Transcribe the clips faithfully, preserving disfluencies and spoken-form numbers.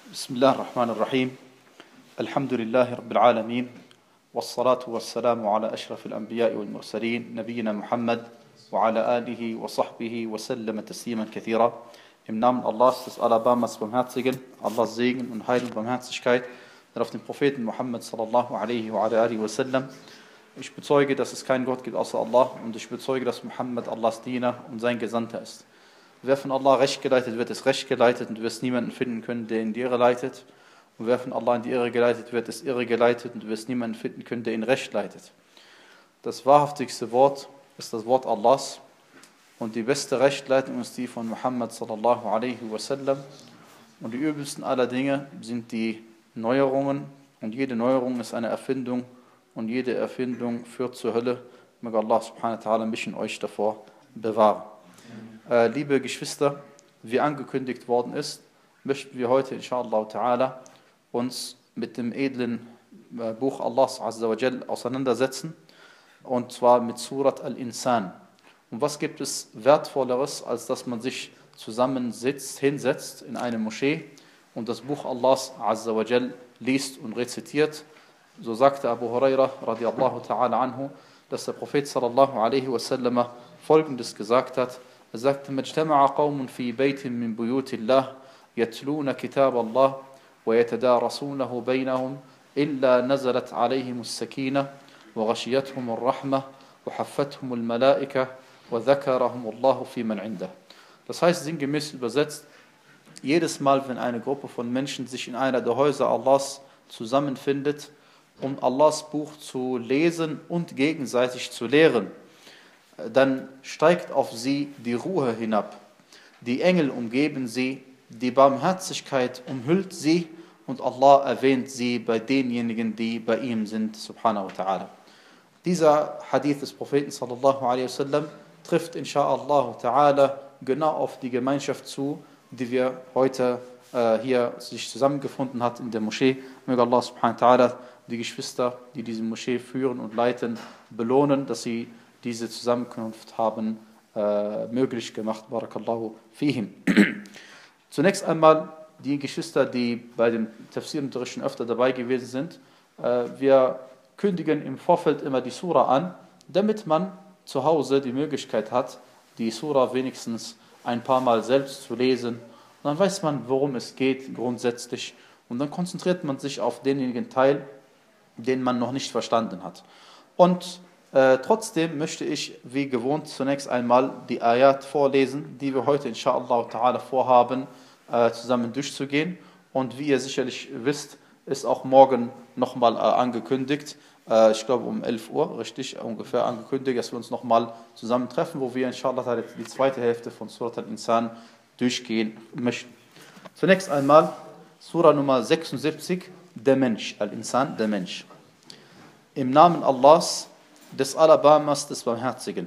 بسم الله الرحمن الرحيم الحمد لله رب العالمين والصلاة والسلام على أشرف الأنبياء والمرسلين نبينا Muhammad وعلى آله وصحبه وسلم تسليما كثيرا. Im Namen Allahs, des Alabamas Barmherzigen, Allahs Segen und Heil und Barmherzigkeit auf den Propheten Muhammad sallallahu alaihi wa alihi wasallam. Ich bezeuge, dass es keinen Gott gibt außer Allah, und ich bezeuge, dass Muhammad Allahs Diener und sein Gesandter ist. Wer von Allah recht geleitet wird, ist recht geleitet, und du wirst niemanden finden können, der in die Irre leitet. Und wer von Allah in die Irre geleitet wird, ist irre geleitet, und du wirst niemanden finden können, der ihn recht leitet. Das wahrhaftigste Wort ist das Wort Allahs, und die beste Rechtleitung ist die von Muhammad sallallahu alaihi wasallam. Und die übelsten aller Dinge sind die Neuerungen, und jede Neuerung ist eine Erfindung, und jede Erfindung führt zur Hölle. Möge Allah subhanahu wa ta'ala mich und euch davor bewahren. Äh, liebe Geschwister, wie angekündigt worden ist, möchten wir heute inshallah ta'ala uns mit dem edlen äh, Buch Allahs azza wa jal auseinandersetzen, und zwar mit Surat al-Insan. Und was gibt es Wertvolleres, als dass man sich zusammensitzt, hinsetzt in eine Moschee und das Buch Allahs azza wa jal liest und rezitiert? So sagte Abu Huraira radiallahu ta'ala anhu, dass der Prophet sallallahu alaihi wasallam Folgendes gesagt hat. Er sagte: مَجْتَمَعَ قَوْمٌ فِي بَيْتٍ مِّن بُيُوتِ اللَّهِ يَتْلُونَ كِتَابَ اللَّهِ وَيَتَدَارَسُونَهُ بَيْنَهُمْ إِلَّا نَزَلَتْ عَلَيْهِمُ السَّكِينَةُ وَغَشِيَتْهُمُ الرَّحْمَةُ وَحَفَّتْهُمُ الْمَلَائِكَةُ وَذَكَرَهُمُ اللَّهُ فِي مَنْ عِنْدَهُ. Das heißt, sinngemäß übersetzt, jedes Mal, wenn eine Gruppe von Menschen sich in einer der Häuser Allahs zusammenfindet, um Allahs Buch zu lesen und gegenseitig zu lehren, dann steigt auf sie die Ruhe hinab. Die Engel umgeben sie, die Barmherzigkeit umhüllt sie, und Allah erwähnt sie bei denjenigen, die bei ihm sind, subhanahu wa ta'ala. Dieser Hadith des Propheten sallallahu alaihi wasallam trifft insha'Allah ta'ala genau auf die Gemeinschaft zu, die wir heute äh, hier sich zusammengefunden hat in der Moschee. Möge Allah subhanahu wa ta'ala die Geschwister, die diese Moschee führen und leiten, belohnen, dass sie diese Zusammenkunft haben äh, möglich gemacht. Barakallahu fihim. Zunächst einmal die Geschwister, die bei den Tafsirunterrichten öfter dabei gewesen sind. Äh, wir kündigen im Vorfeld immer die Sura an, damit man zu Hause die Möglichkeit hat, die Sura wenigstens ein paar Mal selbst zu lesen. Und dann weiß man, worum es geht grundsätzlich. Und dann konzentriert man sich auf denjenigen Teil, den man noch nicht verstanden hat. Und Äh, trotzdem möchte ich, wie gewohnt, zunächst einmal die Ayat vorlesen, die wir heute insha'Allah ta'ala vorhaben, äh, zusammen durchzugehen. Und wie ihr sicherlich wisst, ist auch morgen nochmal äh, angekündigt, äh, ich glaube um elf Uhr, richtig, ungefähr angekündigt, dass wir uns nochmal zusammentreffen, wo wir insha'Allah ta'ala die zweite Hälfte von Surat al-Insan durchgehen möchten. Zunächst einmal Surah Nummer sechsundsiebzig, der Mensch, al-Insan, der Mensch. Im Namen Allahs, des Alabamas, des Barmherzigen.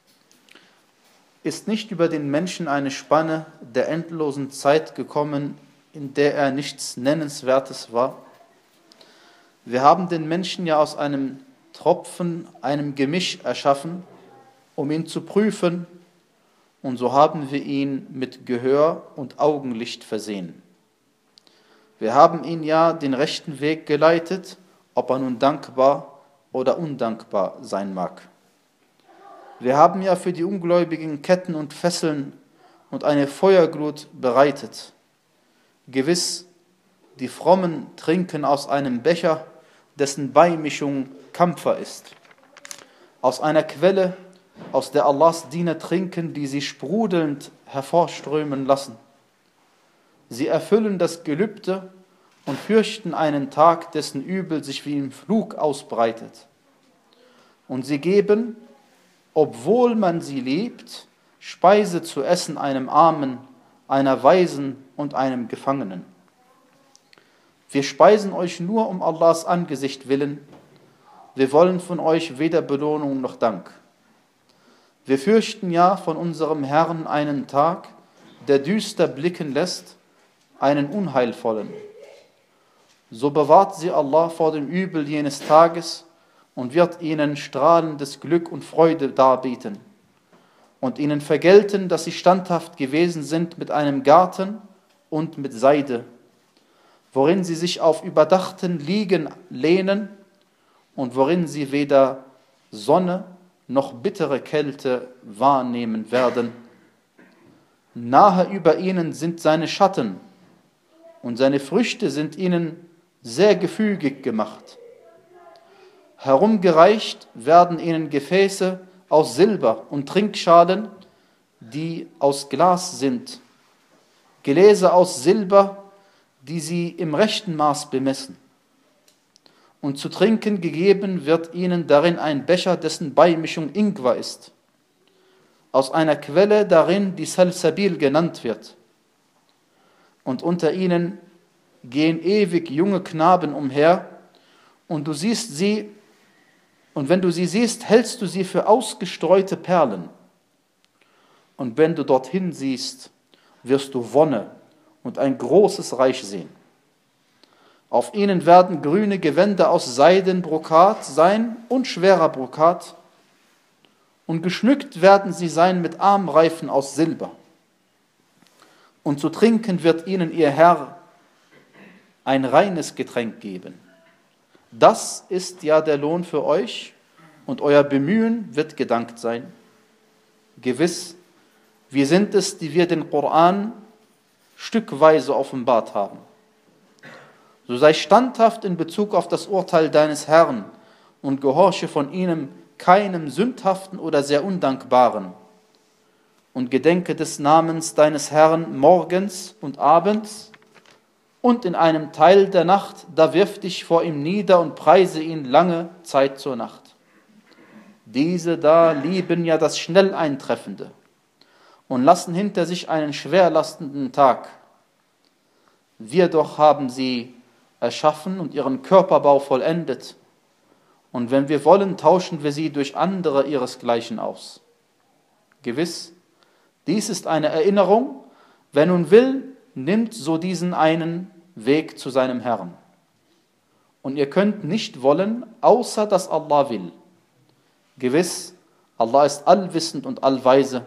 Ist nicht über den Menschen eine Spanne der endlosen Zeit gekommen, in der er nichts Nennenswertes war? Wir haben den Menschen ja aus einem Tropfen, einem Gemisch erschaffen, um ihn zu prüfen, und so haben wir ihn mit Gehör und Augenlicht versehen. Wir haben ihn ja den rechten Weg geleitet, ob er nun dankbar oder undankbar sein mag. Wir haben ja für die Ungläubigen Ketten und Fesseln und eine Feuerglut bereitet. Gewiss, die Frommen trinken aus einem Becher, dessen Beimischung Kampfer ist. Aus einer Quelle, aus der Allahs Diener trinken, die sie sprudelnd hervorströmen lassen. Sie erfüllen das Gelübde und fürchten einen Tag, dessen Übel sich wie im Flug ausbreitet. Und sie geben, obwohl man sie liebt, Speise zu essen einem Armen, einer Waisen und einem Gefangenen. Wir speisen euch nur um Allahs Angesicht willen. Wir wollen von euch weder Belohnung noch Dank. Wir fürchten ja von unserem Herrn einen Tag, der düster blicken lässt, einen unheilvollen. So bewahrt sie Allah vor dem Übel jenes Tages und wird ihnen strahlendes Glück und Freude darbieten und ihnen vergelten, dass sie standhaft gewesen sind mit einem Garten und mit Seide. worin sie sich auf überdachten Liegen lehnen und worin sie weder Sonne noch bittere Kälte wahrnehmen werden. Nahe über ihnen sind seine Schatten und seine Früchte sind ihnen sehr gefügig gemacht. Herumgereicht werden ihnen Gefäße aus Silber und Trinkschalen, die aus Glas sind, Gläser aus Silber, die sie im rechten Maß bemessen. Und zu trinken gegeben wird ihnen darin ein Becher, dessen Beimischung Ingwer ist, aus einer Quelle darin, die Salsabil genannt wird. Und unter ihnen gehen ewig junge Knaben umher, und du siehst sie, und wenn du sie siehst, hältst du sie für ausgestreute Perlen. Und wenn du dorthin siehst, wirst du Wonne und ein großes Reich sehen. Auf ihnen werden grüne Gewänder aus Seidenbrokat sein und schwerer Brokat, und geschmückt werden sie sein mit Armreifen aus Silber. Und zu trinken wird ihnen ihr Herr ein reines Getränk geben. Das ist ja der Lohn für euch, und euer Bemühen wird gedankt sein. Gewiss, wir sind es, die wir den Koran stückweise offenbart haben. So sei standhaft in Bezug auf das Urteil deines Herrn und gehorche von ihm keinem sündhaften oder sehr undankbaren. Und gedenke des Namens deines Herrn morgens und abends, und in einem Teil der Nacht, da wirf dich vor ihm nieder und preise ihn lange Zeit zur Nacht. Diese da lieben ja das Schnelleintreffende und lassen hinter sich einen schwerlastenden Tag. Wir doch haben sie erschaffen und ihren Körperbau vollendet. Und wenn wir wollen, tauschen wir sie durch andere ihresgleichen aus. Gewiss, dies ist eine Erinnerung. Wer nun will, nimmt so diesen einen Weg zu seinem Herrn. Und ihr könnt nicht wollen, außer dass Allah will. Gewiss, Allah ist allwissend und allweise.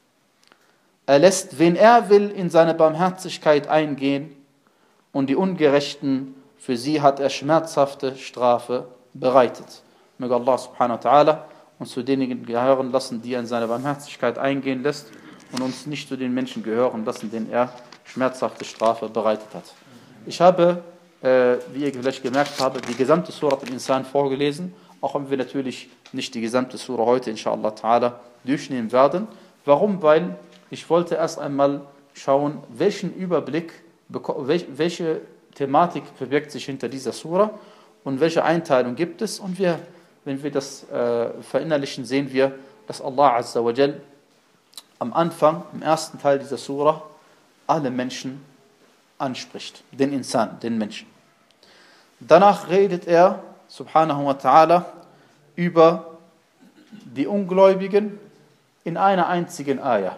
Er lässt, wen er will, in seine Barmherzigkeit eingehen, und die Ungerechten, für sie hat er schmerzhafte Strafe bereitet. Möge Allah subhanahu wa ta'ala uns zu denjenigen gehören lassen, die er in seine Barmherzigkeit eingehen lässt, und uns nicht zu den Menschen gehören lassen, denen er schmerzhafte Strafe bereitet hat. Ich habe, äh, wie ihr vielleicht gemerkt habt, die gesamte Surat al-Insan vorgelesen, auch wenn wir natürlich nicht die gesamte Surah heute, inshallah ta'ala, durchnehmen werden. Warum? Weil ich wollte erst einmal schauen, welchen Überblick, welche Thematik verbirgt sich hinter dieser Surah und welche Einteilung gibt es. Und wir, wenn wir das äh, verinnerlichen, sehen wir, dass Allah Azza wa Jal am Anfang, im ersten Teil dieser Surah, alle Menschen anspricht, den Insan, den Menschen. Danach redet er, subhanahu wa ta'ala, über die Ungläubigen in einer einzigen Ayah.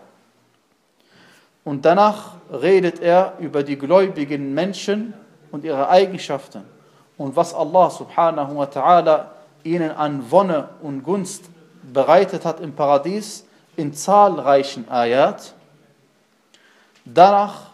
Und danach redet er über die gläubigen Menschen und ihre Eigenschaften und was Allah subhanahu wa ta'ala ihnen an Wonne und Gunst bereitet hat im Paradies in zahlreichen Ayat. Danach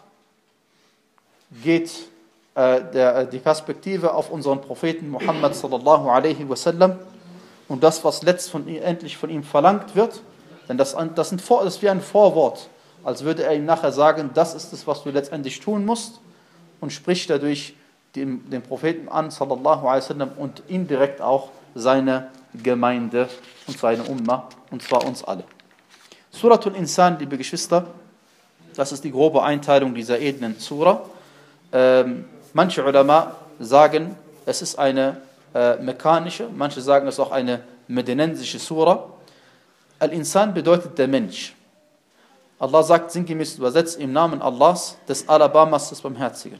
geht äh, der, die Perspektive auf unseren Propheten Muhammad sallallahu alaihi wasallam und das, was letztendlich von ihm verlangt wird, denn das, das, sind Vor, das ist wie ein Vorwort, als würde er ihm nachher sagen, das ist es, was du letztendlich tun musst, und spricht dadurch den, den Propheten an, sallallahu alaihi wasallam, und indirekt auch seine Gemeinde und seine Ummah, und zwar uns alle. Suratul Insan, liebe Geschwister, das ist die grobe Einteilung dieser edlen Surah. Ähm, manche Ulama sagen, es ist eine äh, mekanische, manche sagen, es ist auch eine medinensische Surah. Al-Insan bedeutet der Mensch. Allah sagt sinngemäß übersetzt im Namen Allahs, des Alabamas, des Barmherzigen.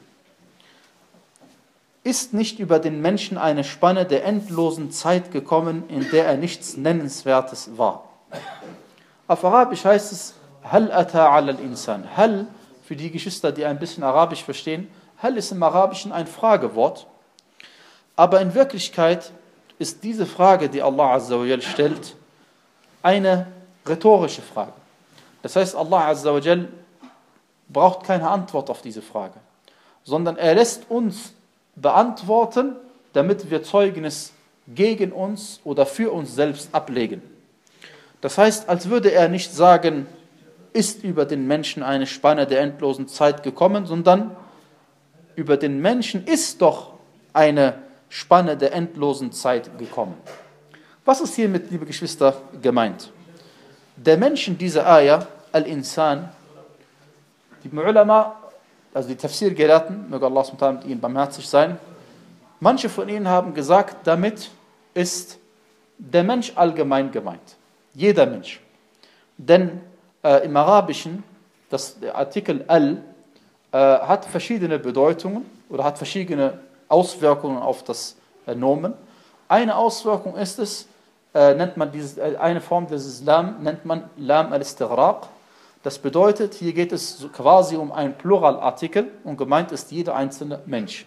Ist nicht über den Menschen eine Spanne der endlosen Zeit gekommen, in der er nichts Nennenswertes war. Auf Arabisch heißt es, Hal ata ala al-Insan. Hal, für die Geschwister, die ein bisschen Arabisch verstehen, Hal ist im Arabischen ein Fragewort, aber in Wirklichkeit ist diese Frage, die Allah Azza wa Jal stellt, eine rhetorische Frage. Das heißt, Allah Azza wa Jal braucht keine Antwort auf diese Frage, sondern er lässt uns beantworten, damit wir Zeugnis gegen uns oder für uns selbst ablegen. Das heißt, als würde er nicht sagen, ist über den Menschen eine Spanne der endlosen Zeit gekommen, sondern über den Menschen ist doch eine Spanne der endlosen Zeit gekommen. Was ist hiermit, liebe Geschwister, gemeint? Der Mensch in dieser Ayah, Al-Insan, die Ulama, also die Tafsir-Gelehrten, möge Allah subhanahu wa ta'ala mit ihnen barmherzig sein, manche von ihnen haben gesagt, damit ist der Mensch allgemein gemeint. Jeder Mensch. Denn äh, im Arabischen, das der Artikel al äh, hat verschiedene Bedeutungen oder hat verschiedene Auswirkungen auf das äh, Nomen. Eine Auswirkung ist es, äh, nennt man dieses, äh, eine Form dieses Lam, nennt man Lam al-Istighraq. Das bedeutet, hier geht es quasi um einen Pluralartikel und gemeint ist jeder einzelne Mensch.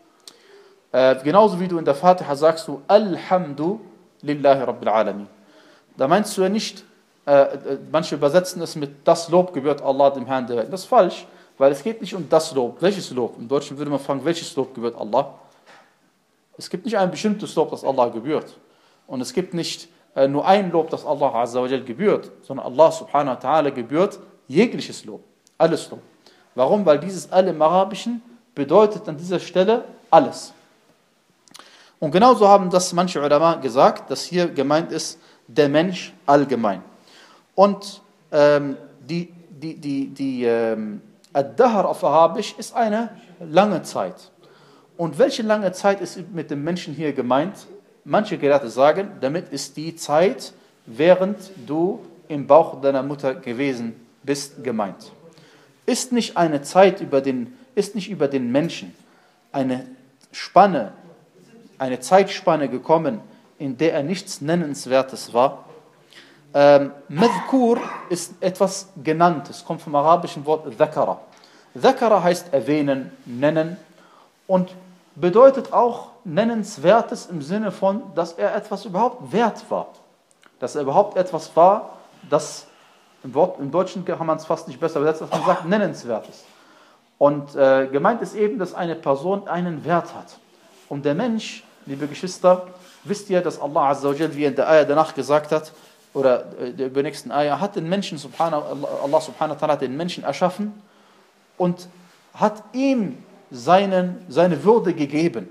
Äh, genauso wie du in der Fatiha sagst du Alhamdu lillahi rabbil alamin. Da meinst du ja nicht, äh, manche übersetzen es mit das Lob gebührt Allah, dem Herrn der Welt. Das ist falsch, weil es geht nicht um das Lob. Welches Lob? Im Deutschen würde man fragen, welches Lob gebührt Allah? Es gibt nicht ein bestimmtes Lob, das Allah gebührt. Und es gibt nicht äh, nur ein Lob, das Allah Azza wa Jal gebührt, sondern Allah subhanahu wa ta'ala gebührt jegliches Lob, alles Lob. Warum? Weil dieses All im Arabischen bedeutet an dieser Stelle alles. Und genauso haben das manche Ulama gesagt, dass hier gemeint ist, der Mensch allgemein. Und ähm, die, die, die, die ähm, Ad-Dahr auf Arabisch ist eine lange Zeit. Und welche lange Zeit ist mit dem Menschen hier gemeint? Manche Gelehrte sagen, damit ist die Zeit, während du im Bauch deiner Mutter gewesen bist, gemeint. Ist nicht eine Zeit über den, ist nicht über den Menschen eine Spanne, eine Zeitspanne gekommen, in der er nichts Nennenswertes war. Ähm, Madhkur ist etwas Genanntes, kommt vom arabischen Wort Dhakara. Dhakara heißt erwähnen, nennen und bedeutet auch Nennenswertes im Sinne von, dass er etwas überhaupt wert war. Dass er überhaupt etwas war, das im, Wort, im Deutschen kann man es fast nicht besser übersetzen, dass man sagt Nennenswertes. Und äh, gemeint ist eben, dass eine Person einen Wert hat. Und der Mensch, liebe Geschwister, wisst ihr, dass Allah Azza wa Jal, wie in der Ayah danach gesagt hat, oder der übernächsten Ayah, hat den Menschen, subhanahu, Allah subhanahu wa ta'ala hat den Menschen erschaffen und hat ihm seinen, seine Würde gegeben.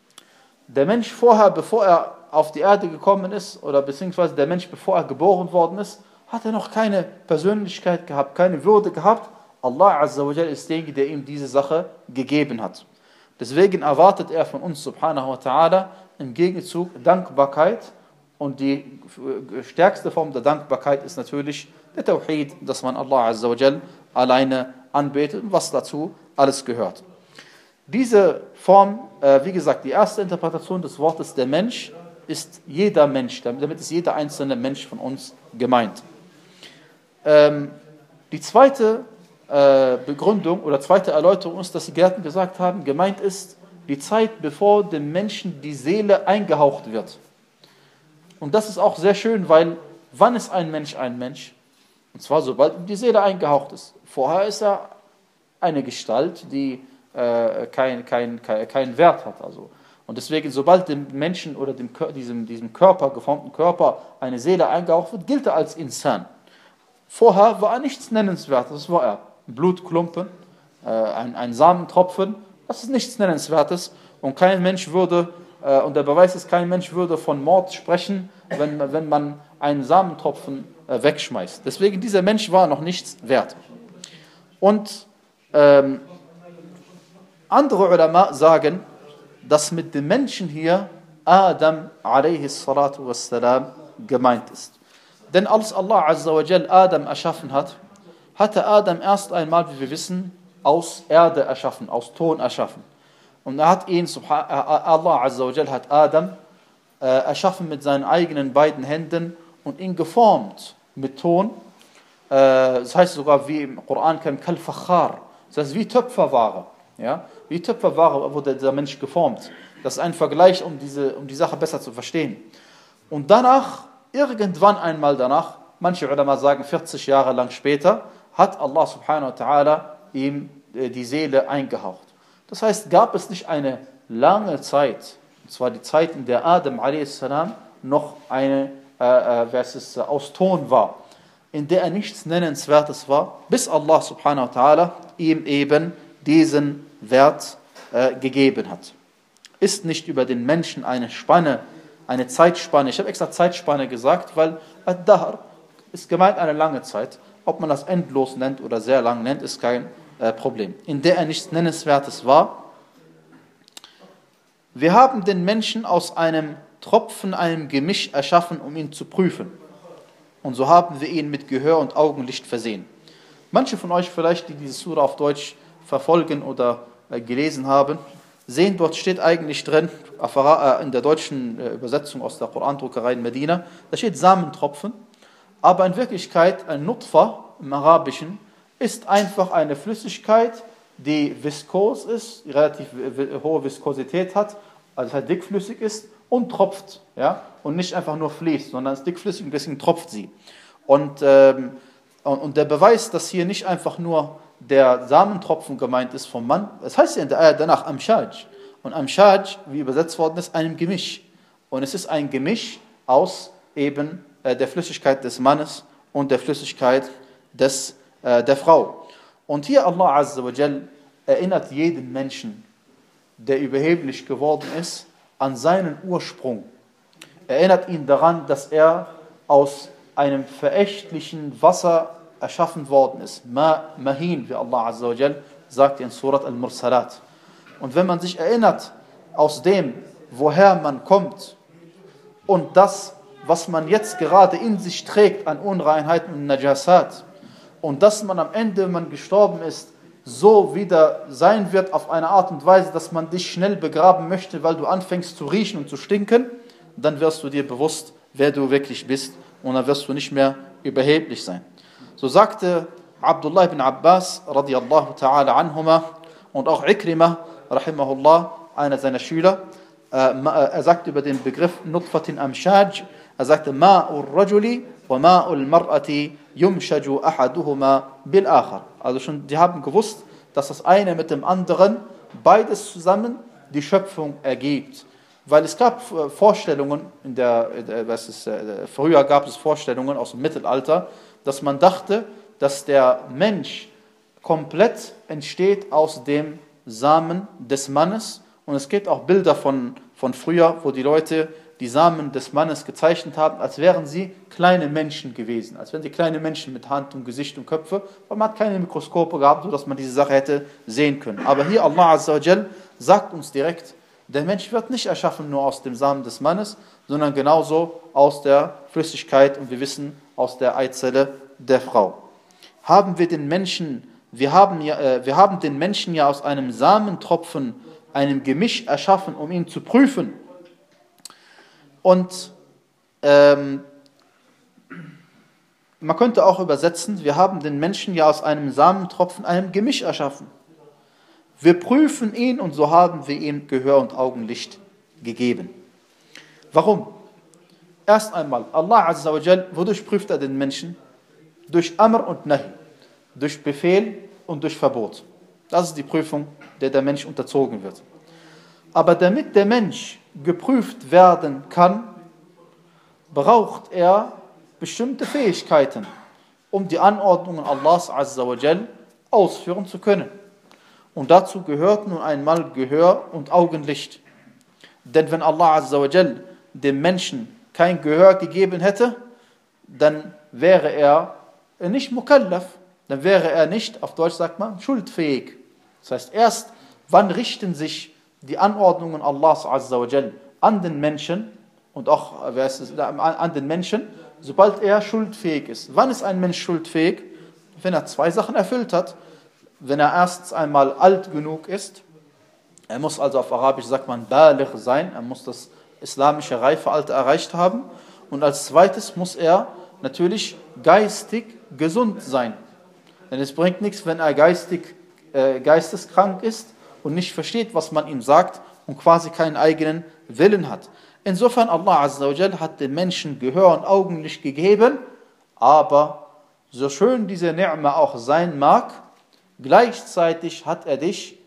Der Mensch vorher, bevor er auf die Erde gekommen ist, oder beziehungsweise der Mensch, bevor er geboren worden ist, hat er noch keine Persönlichkeit gehabt, keine Würde gehabt. Allah Azza wa Jal ist derjenige, der ihm diese Sache gegeben hat. Deswegen erwartet er von uns, subhanahu wa ta'ala, im Gegenzug Dankbarkeit. Und die stärkste Form der Dankbarkeit ist natürlich der Tawhid, dass man Allah Azza wa Jal alleine anbetet und was dazu alles gehört. Diese Form, äh, wie gesagt, die erste Interpretation des Wortes der Mensch ist jeder Mensch, damit ist jeder einzelne Mensch von uns gemeint. Ähm, die zweite äh, Begründung oder zweite Erläuterung ist, dass die Gelehrten gesagt haben, gemeint ist die Zeit, bevor dem Menschen die Seele eingehaucht wird. Und das ist auch sehr schön, weil wann ist ein Mensch ein Mensch? Und zwar sobald ihm die Seele eingehaucht ist. Vorher ist er eine Gestalt, die äh, keinen kein, kein, kein Wert hat. Also. Und deswegen, sobald dem Menschen oder dem, diesem, diesem Körper, geformten Körper, eine Seele eingehaucht wird, gilt er als Insan. Vorher war er nichts Nennenswertes, das war er. Ein Blutklumpen, äh, ein, ein Samentropfen, das ist nichts Nennenswertes. Und kein Mensch würde, äh, und der Beweis ist, kein Mensch würde von Mord sprechen, wenn, wenn man einen Samentropfen äh, wegschmeißt. Deswegen, dieser Mensch war noch nichts wert. Und ähm, andere Ulama sagen, dass mit dem Menschen hier Adam alaihi salatu wassalam gemeint ist. Denn als Allah Azza wa Jal Adam erschaffen hat, hatte Adam erst einmal, wie wir wissen, aus Erde erschaffen, aus Ton erschaffen. Und er hat ihn, Allah Azza wa Jal hat Adam äh, erschaffen mit seinen eigenen beiden Händen und ihn geformt mit Ton. Äh, das heißt sogar, wie im Koran kein Kal-Fakhar, das heißt wie Töpferware. Ja? Wie Töpferware wurde dieser Mensch geformt. Das ist ein Vergleich, um, diese, um die Sache besser zu verstehen. Und danach, irgendwann einmal danach, manche Ulama sagen vierzig Jahre lang später, hat Allah subhanahu wa ta'ala ihm die Seele eingehaucht. Das heißt, gab es nicht eine lange Zeit, und zwar die Zeit, in der Adam a s. noch eine, äh, äh, was es, äh, aus Ton war, in der er nichts Nennenswertes war, bis Allah subhanahu wa ta'ala ihm eben diesen Wert äh, gegeben hat. Ist nicht über den Menschen eine Spanne, eine Zeitspanne, ich habe extra Zeitspanne gesagt, weil Ad-Dahr ist gemeint eine lange Zeit, ob man das endlos nennt oder sehr lang nennt, ist kein äh, Problem, in der er nichts Nennenswertes war. Wir haben den Menschen aus einem Tropfen, einem Gemisch erschaffen, um ihn zu prüfen. Und so haben wir ihn mit Gehör und Augenlicht versehen. Manche von euch vielleicht, die diese Sura auf Deutsch verfolgen oder äh, gelesen haben, sehen, dort steht eigentlich drin, in der deutschen äh, Übersetzung aus der Korandruckerei in Medina, da steht Samentropfen, aber in Wirklichkeit ein Nutfa im Arabischen ist einfach eine Flüssigkeit, die viskos ist, die relativ hohe Viskosität hat, also halt dickflüssig ist und tropft, ja, und nicht einfach nur fließt, sondern ist dickflüssig und deswegen tropft sie. Und, ähm, und, und der Beweis, dass hier nicht einfach nur der Samentropfen gemeint ist vom Mann, es heißt ja in der Ayah danach Amshaj. Und Amshaj, wie übersetzt worden ist, einem Gemisch. Und es ist ein Gemisch aus eben äh, der Flüssigkeit des Mannes und der Flüssigkeit des, äh, der Frau. Und hier Allah Azza wa Jal erinnert jeden Menschen, der überheblich geworden ist, an seinen Ursprung. Er erinnert ihn daran, dass er aus einem verächtlichen Wasser erschaffen worden ist. Ma mahin, wie Allah Azza wa Jal sagt in Surat Al-Mursalat. Und wenn man sich erinnert aus dem, woher man kommt und das, was man jetzt gerade in sich trägt an Unreinheiten und Najasat und dass man am Ende, wenn man gestorben ist, so wieder sein wird auf eine Art und Weise, dass man dich schnell begraben möchte, weil du anfängst zu riechen und zu stinken, dann wirst du dir bewusst, wer du wirklich bist und dann wirst du nicht mehr überheblich sein. So sagte Abdullah ibn Abbas radiyallahu ta'ala anhuma und auch Ikrimah rahimahullah, einer seiner Schüler, äh, er sagt über den Begriff Nutfatin Amshaj, er sagte Ma'ur Rajuli wa Ma'ul Mar'ati yumshaju ahaduhuma bil akhar. Also schon, die haben gewusst, dass das eine mit dem anderen beides zusammen die Schöpfung ergibt. Weil es gab Vorstellungen, in der, was ist, früher gab es Vorstellungen aus dem Mittelalter, dass man dachte, dass der Mensch komplett entsteht aus dem Samen des Mannes. Und es gibt auch Bilder von, von früher, wo die Leute die Samen des Mannes gezeichnet haben, als wären sie kleine Menschen gewesen. Als wären sie kleine Menschen mit Hand und Gesicht und Köpfe, weil man hat keine Mikroskope gehabt, sodass man diese Sache hätte sehen können. Aber hier Allah Azza wa Jal sagt uns direkt, der Mensch wird nicht erschaffen nur aus dem Samen des Mannes, sondern genauso aus der Flüssigkeit und wir wissen aus der Eizelle der Frau. Haben wir den Menschen, wir haben, ja, äh, wir haben den Menschen ja aus einem Samentropfen, einem Gemisch erschaffen, um ihn zu prüfen. Und ähm, man könnte auch übersetzen, wir haben den Menschen ja aus einem Samentropfen, einem Gemisch erschaffen. Wir prüfen ihn und so haben wir ihm Gehör und Augenlicht gegeben. Warum? Erst einmal, Allah Azza wa Jal, wodurch prüft er den Menschen? Durch Amr und Nahi, durch Befehl und durch Verbot. Das ist die Prüfung, der der Mensch unterzogen wird. Aber damit der Mensch geprüft werden kann, braucht er bestimmte Fähigkeiten, um die Anordnungen Allahs Azza wa Jal ausführen zu können. Und dazu gehört nun einmal Gehör und Augenlicht. Denn wenn Allah Azza wa Jal dem Menschen kein Gehör gegeben hätte, dann wäre er nicht mukallaf, dann wäre er nicht, auf Deutsch sagt man, schuldfähig. Das heißt, erst wann richten sich die Anordnungen Allahs Azza wa Jal an den Menschen und auch an den Menschen, sobald er schuldfähig ist. Wann ist ein Mensch schuldfähig? Wenn er zwei Sachen erfüllt hat. Wenn er erst einmal alt genug ist, er muss also auf Arabisch sagt man baligh sein, er muss das islamische Reifealter erreicht haben und als zweites muss er natürlich geistig gesund sein. Denn es bringt nichts, wenn er geistig, äh, geisteskrank ist und nicht versteht, was man ihm sagt und quasi keinen eigenen Willen hat. Insofern Allah Azza wa Jal hat den Menschen Gehör und Augenlicht gegeben, aber so schön diese Ni'ma auch sein mag, gleichzeitig hat er dich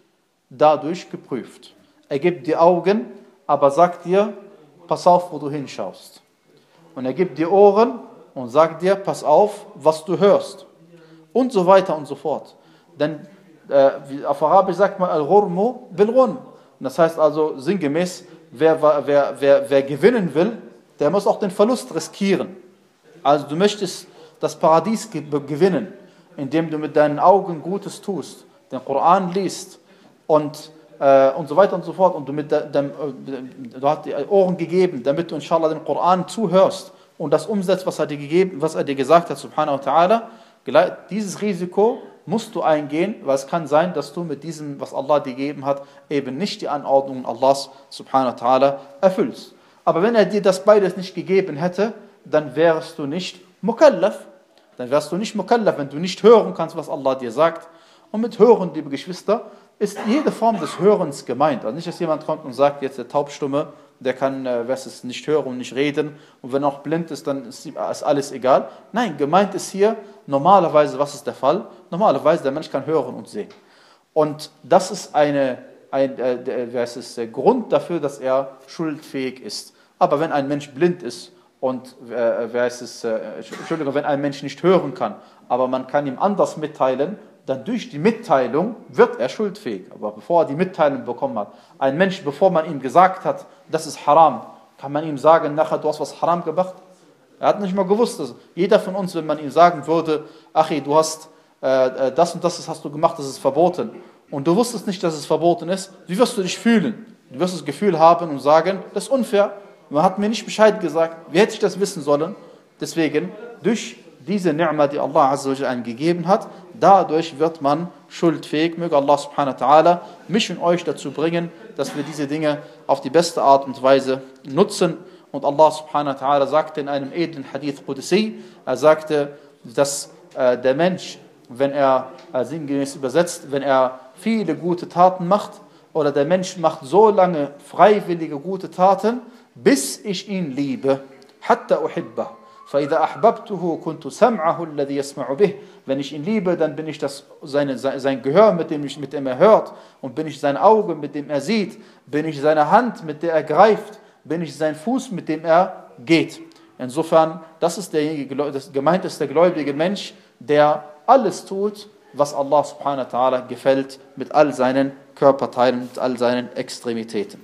dadurch geprüft. Er gibt dir Augen, aber sagt dir, pass auf, wo du hinschaust. Und er gibt dir Ohren und sagt dir, pass auf, was du hörst. Und so weiter und so fort. Denn äh, auf Arabisch sagt man Al-Ghurmu bil-Ghunm. Das heißt also sinngemäß, wer, wer, wer, wer gewinnen will, der muss auch den Verlust riskieren. Also du möchtest das Paradies gewinnen, indem du mit deinen Augen Gutes tust, den Koran liest und, äh, und so weiter und so fort. Und du, mit de, de, du hast die Ohren gegeben, damit du inshallah den Koran zuhörst und das umsetzt, was er dir gegeben, was er dir gesagt hat, subhanahu wa ta'ala. Dieses Risiko musst du eingehen, weil es kann sein, dass du mit diesem, was Allah dir gegeben hat, eben nicht die Anordnungen Allahs subhanahu wa ta'ala erfüllst. Aber wenn er dir das beides nicht gegeben hätte, dann wärst du nicht mukallaf. Dann wärst du nicht mukallaf, wenn du nicht hören kannst, was Allah dir sagt. Und mit Hören, liebe Geschwister, ist jede Form des Hörens gemeint. Also nicht, dass jemand kommt und sagt, jetzt der Taubstumme, der kann äh, es nicht hören und nicht reden. Und wenn er auch blind ist, dann ist, ist alles egal. Nein, gemeint ist hier normalerweise, was ist der Fall? Normalerweise, der Mensch kann hören und sehen. Und das ist eine, ein äh, wer ist es, der Grund dafür, dass er schuldfähig ist. Aber wenn ein Mensch blind ist und äh, wer ist es, äh, Entschuldigung, wenn ein Mensch nicht hören kann, aber man kann ihm anders mitteilen, dann durch die Mitteilung wird er schuldfähig. Aber bevor er die Mitteilung bekommen hat, ein Mensch, bevor man ihm gesagt hat, das ist haram, kann man ihm sagen, nachher, du hast was haram gemacht? Er hat nicht mal gewusst. Dass jeder von uns, wenn man ihm sagen würde, Achi, du hast äh, das und das hast du gemacht, das ist verboten. Und du wusstest nicht, dass es verboten ist, wie wirst du dich fühlen? Du wirst das Gefühl haben und sagen, das ist unfair. Man hat mir nicht Bescheid gesagt, wie hätte ich das wissen sollen? Deswegen, durch diese Ni'ma, die Allah Azza wa Jalla einem gegeben hat, dadurch wird man schuldfähig. Möge Allah subhanahu wa ta'ala mich und euch dazu bringen, dass wir diese Dinge auf die beste Art und Weise nutzen. Und Allah subhanahu wa ta'ala sagte in einem edlen Hadith Qudsi, er sagte, dass äh, der Mensch, wenn er, äh, sinngemäß übersetzt, wenn er viele gute Taten macht, oder der Mensch macht so lange freiwillige gute Taten, bis ich ihn liebe, hatta uhibbah. فَإِذَا أَحْبَبْتُهُ كُنْتُ سَمْعَهُ الَّذِي يَسْمَعُ بِهِ. Wenn ich ihn liebe, dann bin ich das, seine, sein Gehör, mit dem, ich, mit dem er hört, und bin ich sein Auge, mit dem er sieht, bin ich seine Hand, mit der er greift, bin ich sein Fuß, mit dem er geht. Insofern, das ist derjenige, das gemeint ist der gläubige Mensch, der alles tut, was Allah subhanahu wa ta'ala gefällt, mit all seinen Körperteilen, mit all seinen Extremitäten.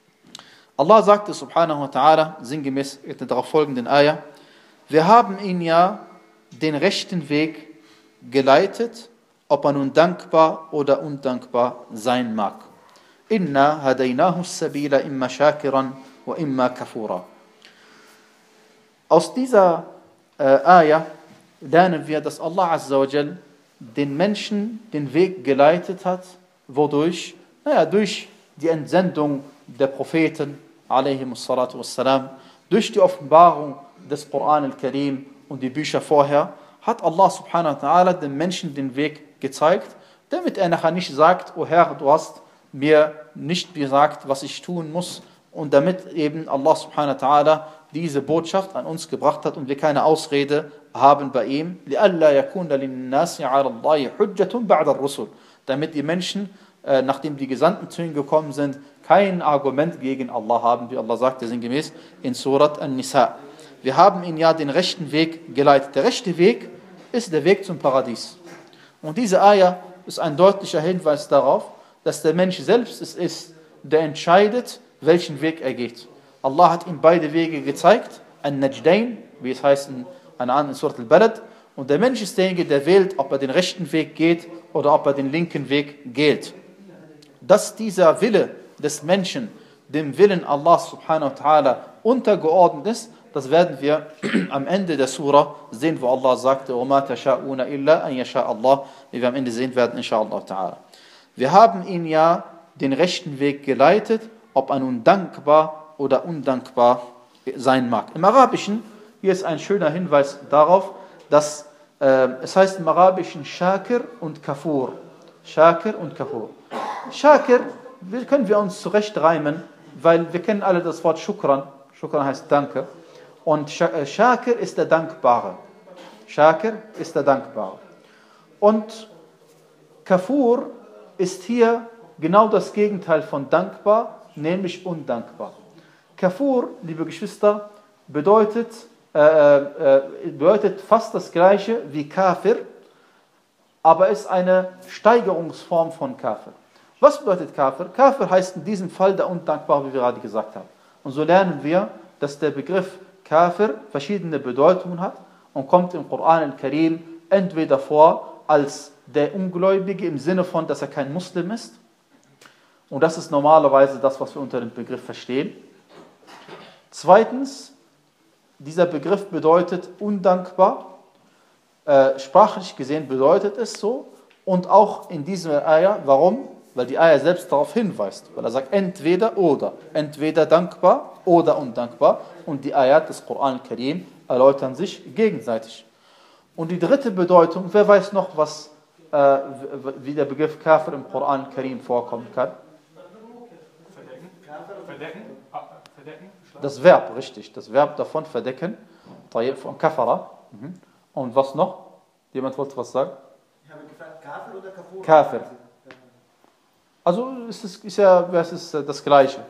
Allah sagte subhanahu wa ta'ala, sinngemäß in der darauf folgenden Ayah, wir haben ihn ja den rechten Weg geleitet, ob er nun dankbar oder undankbar sein mag. Inna hadaynahu as-sabila imma shakiran wa imma kafura. Aus dieser äh, Ayah lernen wir, dass Allah Azza wa Jal den Menschen den Weg geleitet hat, wodurch, naja, durch die Entsendung der Propheten, alaihimus salatu wassalam, durch die Offenbarung des Koran al-Karim und die Bücher vorher, hat Allah subhanahu wa ta'ala den Menschen den Weg gezeigt, damit er nachher nicht sagt, oh Herr, du hast mir nicht gesagt, was ich tun muss, und damit eben Allah subhanahu wa ta'ala diese Botschaft an uns gebracht hat und wir keine Ausrede haben bei ihm, لِأَلَّا يَكُونَ لِلنَّاسِ عَلَى اللَّهِ حُجَّةٌ بَعْدَ الرُّسُلِ, damit die Menschen, äh, nachdem die Gesandten zu ihnen gekommen sind, kein Argument gegen Allah haben, wie Allah sagte sinngemäß in Surat An-Nisa. Wir haben ihn ja den rechten Weg geleitet. Der rechte Weg ist der Weg zum Paradies. Und diese Ayah ist ein deutlicher Hinweis darauf, dass der Mensch selbst es ist, der entscheidet, welchen Weg er geht. Allah hat ihm beide Wege gezeigt, An-Najdain, wie es heißt in einer anderen Surat Al-Balad, und der Mensch ist derjenige, der wählt, ob er den rechten Weg geht oder ob er den linken Weg geht. Dass dieser Wille des Menschen dem Willen Allah subhanahu wa ta'ala untergeordnet ist, das werden wir am Ende der Surah sehen, wo Allah sagte, وَمَا تَشَاءُونَ إِلَّا أَنْ يَشَاءَ اللَّهُ, wie wir am Ende sehen werden, inshallah ta'ala. Wir haben ihn ja den rechten Weg geleitet, ob er nun dankbar oder undankbar sein mag. Im Arabischen, hier ist ein schöner Hinweis darauf, dass äh, es heißt im Arabischen Shakir und Kafur. Shakir und Kafur. Shakir können wir uns zurecht reimen, weil wir kennen alle das Wort Shukran. Shukran heißt Danke. Und Shakir ist der Dankbare. Shakir ist der Dankbare. Und Kafur ist hier genau das Gegenteil von dankbar, nämlich undankbar. Kafur, liebe Geschwister, bedeutet, äh, äh, bedeutet fast das gleiche wie Kafir, aber ist eine Steigerungsform von Kafir. Was bedeutet Kafir? Kafir heißt in diesem Fall der Undankbare, wie wir gerade gesagt haben. Und so lernen wir, dass der Begriff Kafir verschiedene Bedeutungen hat und kommt im Koran al-Karim entweder vor als der Ungläubige im Sinne von, dass er kein Muslim ist. Und das ist normalerweise das, was wir unter dem Begriff verstehen. Zweitens, dieser Begriff bedeutet undankbar. Äh, sprachlich gesehen bedeutet es so. Und auch in dieser Ayah, warum? Weil die Ayah selbst darauf hinweist. Weil er sagt entweder oder. Entweder dankbar oder undankbar. Und die Ayat des Koran al-Karim erläutern sich gegenseitig. Und die dritte Bedeutung, wer weiß noch, was, äh, wie der Begriff Kafir im Koran al-Karim vorkommen kann? Verdecken. Verdecken. Verdecken. Das Verb, richtig. Das Verb davon, verdecken. Von Kafara. Und was noch? Jemand wollte was sagen? Ich habe gefragt, Kafir oder Kafur? Kafir. Also ist es ist ja es ist das Gleiche.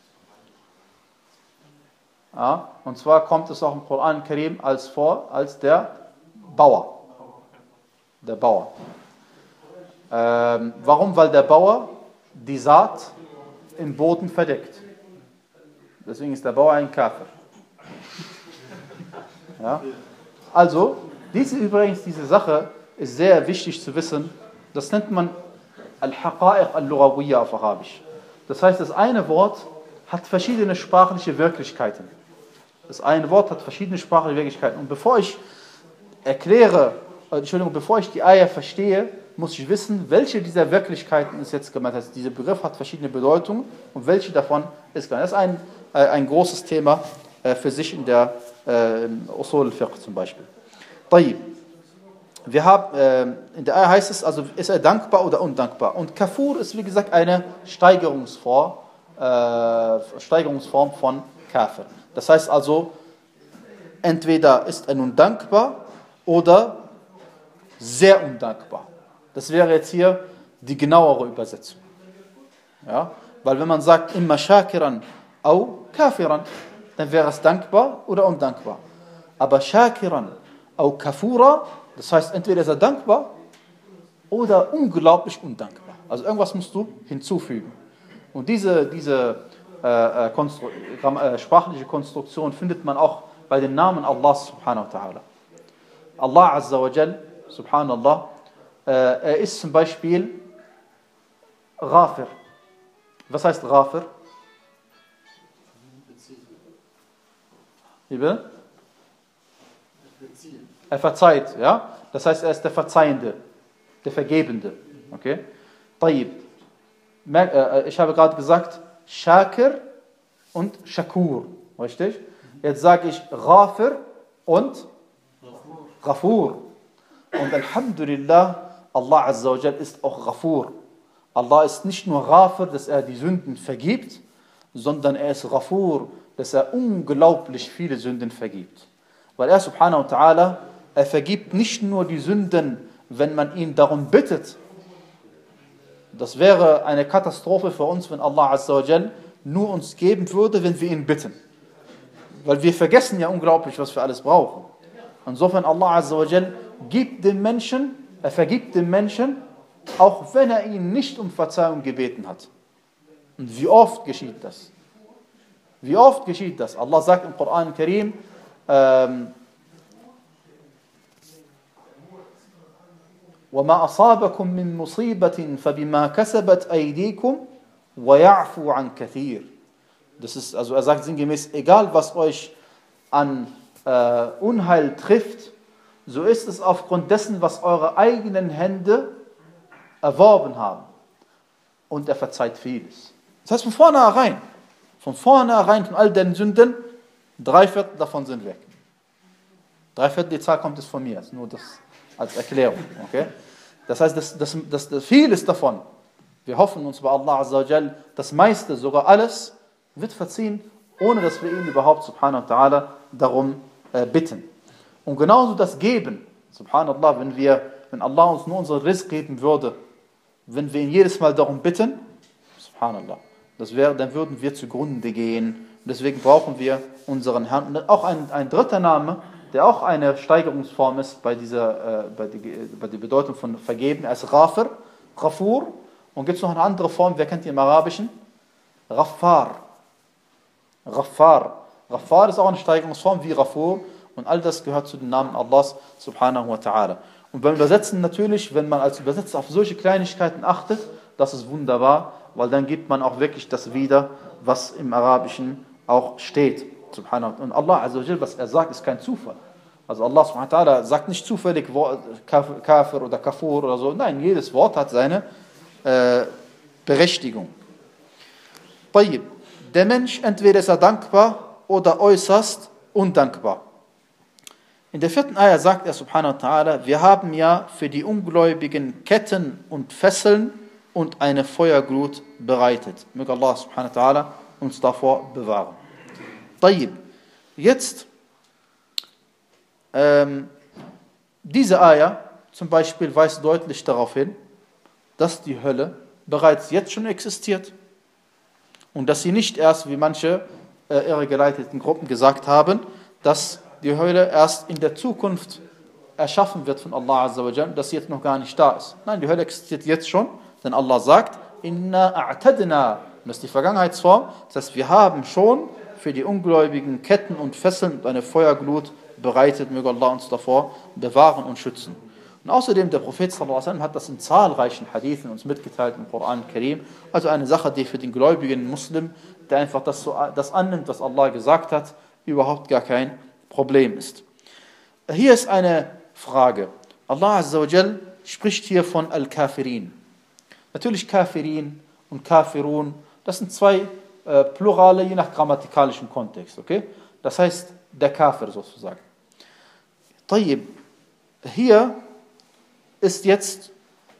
Ja, und zwar kommt es auch im Koran Karim als vor, als der Bauer. Der Bauer. Ähm, warum? Weil der Bauer die Saat im Boden verdeckt. Deswegen ist der Bauer ein Kafir. Ja? Also, diese übrigens, diese Sache ist sehr wichtig zu wissen. Das nennt man Al-Haqa'iq al-Lughawiyya auf Arabisch. Das heißt, das eine Wort hat verschiedene sprachliche Wirklichkeiten. Das eine Wort hat verschiedene sprachliche Wirklichkeiten. Und bevor ich erkläre, Entschuldigung, bevor ich die Ayah verstehe, muss ich wissen, welche dieser Wirklichkeiten ist jetzt gemeint. Das heißt, dieser Begriff hat verschiedene Bedeutungen und welche davon ist gemeint. Das ist ein, äh, ein großes Thema äh, für sich in der äh, Usul al-Fiqh zum Beispiel. Tayyib. Wir haben, äh, in der Ayah heißt es, also ist er dankbar oder undankbar. Und Kafur ist wie gesagt eine Steigerungsform, äh, Steigerungsform von Kafir. Das heißt also, entweder ist er nun dankbar oder sehr undankbar. Das wäre jetzt hier die genauere Übersetzung. Ja? Weil wenn man sagt, imma shakiran au kafiran, dann wäre es dankbar oder undankbar. Aber shakiran au kafura, das heißt, entweder ist er dankbar oder unglaublich undankbar. Also irgendwas musst du hinzufügen. Und diese, diese äh, Konstru äh, sprachliche Konstruktion findet man auch bei den Namen Allah subhanahu wa ta'ala. Allah azza wa jal, subhanallah, äh, er ist zum Beispiel Ghafir. Was heißt Ghafir? Wie bitte? Er verzeiht, ja? Das heißt, er ist der Verzeihende, der Vergebende. Okay? Tayyib. Ich habe gerade gesagt, Shakir und Shakur. Richtig? Jetzt sage ich Ghafir und Ghafur. Und Alhamdulillah, Allah Azza wa Jal ist auch Ghafur. Allah ist nicht nur Ghafir, dass er die Sünden vergibt, sondern er ist Ghafur, dass er unglaublich viele Sünden vergibt. Weil er subhanahu wa ta'ala, er vergibt nicht nur die Sünden, wenn man ihn darum bittet. Das wäre eine Katastrophe für uns, wenn Allah Azza wa Jal nur uns geben würde, wenn wir ihn bitten. Weil wir vergessen ja unglaublich, was wir alles brauchen. Insofern Allah Azza wa Jal gibt dem Menschen, er vergibt dem Menschen, auch wenn er ihn nicht um Verzeihung gebeten hat. Und wie oft geschieht das? Wie oft geschieht das? Allah sagt im Koran Karim, ähm, وَمَا أَصَابَكُم مِّن مُّصِيبَةٍ فَبِمَا كَسَبَتْ أَيْدِيكُمْ وَيَعْفُو عَنْ كَثِيرٍ. Das ist, also er sagt sinngemäß, egal was euch an äh, Unheil trifft, so ist es aufgrund dessen, was eure eigenen Hände erworben haben. Und er verzeiht vieles. Das heißt von vornherein, von vornherein von all den Sünden, drei Viertel davon sind weg. Drei Viertel, die Zahl kommt jetzt von mir, nur das als Erklärung. Okay? Das heißt, das, das, das, das vieles davon, wir hoffen uns bei Allah Azza wa Jal, das meiste, sogar alles, wird verziehen, ohne dass wir ihn überhaupt, subhanahu wa ta'ala, darum äh, bitten. Und genauso das Geben, subhanallah, wenn wir, wenn Allah uns nur unseren Rizq geben würde, wenn wir ihn jedes Mal darum bitten, Subhanallah. Das wäre, dann würden wir zugrunde gehen. Deswegen brauchen wir unseren Herrn. Und auch ein, ein dritter Name, der auch eine Steigerungsform ist bei dieser, äh, bei, die, bei der Bedeutung von vergeben. Er ist Ghafir, Ghafur. Und gibt es noch eine andere Form, wer kennt die im Arabischen? Ghaffar. Ghaffar. Ghaffar ist auch eine Steigerungsform wie Ghafur. Und all das gehört zu den Namen Allahs subhanahu wa ta'ala. Und beim Übersetzen natürlich, wenn man als Übersetzer auf solche Kleinigkeiten achtet, das ist wunderbar, weil dann gibt man auch wirklich das wieder, was im Arabischen auch steht. Subhanahu wa ta'ala. Und Allah Azza wa Jal, was er sagt, ist kein Zufall. Also Allah subhanahu wa ta'ala sagt nicht zufällig Kafir oder Kafur oder so. Nein, jedes Wort hat seine äh, Berechtigung. Der Mensch, entweder ist er dankbar oder äußerst undankbar. In der vierten Ayah sagt er subhanahu wa ta'ala, wir haben ja für die Ungläubigen Ketten und Fesseln und eine Feuerglut bereitet. Möge Allah subhanahu wa ta'ala uns davor bewahren. Tayyib. Jetzt, ähm, diese Ayah zum Beispiel weist deutlich darauf hin, dass die Hölle bereits jetzt schon existiert und dass sie nicht erst, wie manche äh, irregeleiteten Gruppen gesagt haben, dass die Hölle erst in der Zukunft erschaffen wird von Allah Azza wa Jal, dass sie jetzt noch gar nicht da ist. Nein, die Hölle existiert jetzt schon, denn Allah sagt, Inna a'tadna, das ist die Vergangenheitsform, das heißt, wir haben schon für die Ungläubigen Ketten und Fesseln und eine Feuerglut bereitet, möge Allah uns davor bewahren und schützen. Und außerdem, der Prophet sallallahu alaihi wasallam hat das in zahlreichen Hadithen uns mitgeteilt im Koran Karim, also eine Sache, die für den gläubigen Muslim, der einfach das, so, das annimmt, was Allah gesagt hat, überhaupt gar kein Problem ist. Hier ist eine Frage. Allah Azza wa Jal spricht hier von Al-Kafirin. Natürlich Kafirin und Kafirun, das sind zwei äh, Plurale, je nach grammatikalischem Kontext. Okay? Das heißt, der Kafir sozusagen. Tayyib. Hier ist jetzt,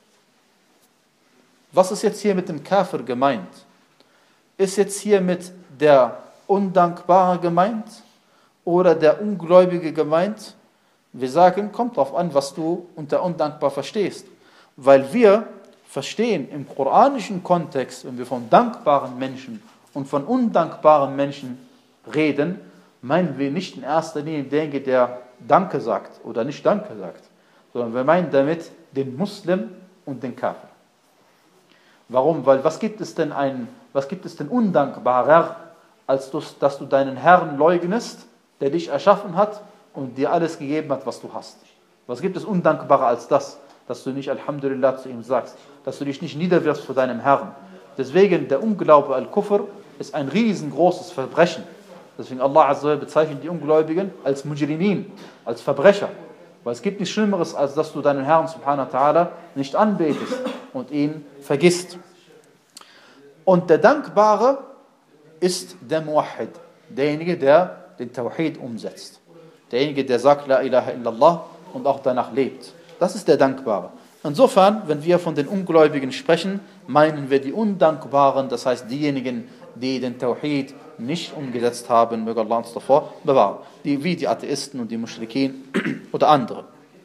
was ist jetzt hier mit dem Kafir gemeint? Ist jetzt hier mit der Undankbare gemeint oder der Ungläubige gemeint? Wir sagen, kommt darauf an, was du unter undankbar verstehst. Weil wir verstehen im koranischen Kontext, wenn wir von dankbaren Menschen und von undankbaren Menschen reden, meinen wir nicht in erster Linie denjenigen, der Danke sagt oder nicht Danke sagt, sondern wir meinen damit den Muslim und den Kafir. Warum? Weil was gibt es denn ein, was gibt es denn undankbarer, als du, dass du deinen Herrn leugnest, der dich erschaffen hat und dir alles gegeben hat, was du hast? Was gibt es undankbarer als das, dass du nicht Alhamdulillah zu ihm sagst, dass du dich nicht niederwirfst vor deinem Herrn? Deswegen der Unglaube Al-Kufr ist ein riesengroßes Verbrechen. Deswegen Allah Azza wa Jalla bezeichnet die Ungläubigen als Mujrimin, als Verbrecher. Weil es gibt nichts Schlimmeres, als dass du deinen Herrn subhanahu wa ta'ala nicht anbetest und ihn vergisst. Und der Dankbare ist der Muwahhid, derjenige, der den Tawhid umsetzt. Derjenige, der sagt, La ilaha illallah und auch danach lebt. Das ist der Dankbare. Insofern, wenn wir von den Ungläubigen sprechen, meinen wir die Undankbaren, das heißt diejenigen, die den Tawhid nicht umgesetzt haben, möge Allah uns davor bewahren, die, wie die Atheisten und die Muschrikin oder andere.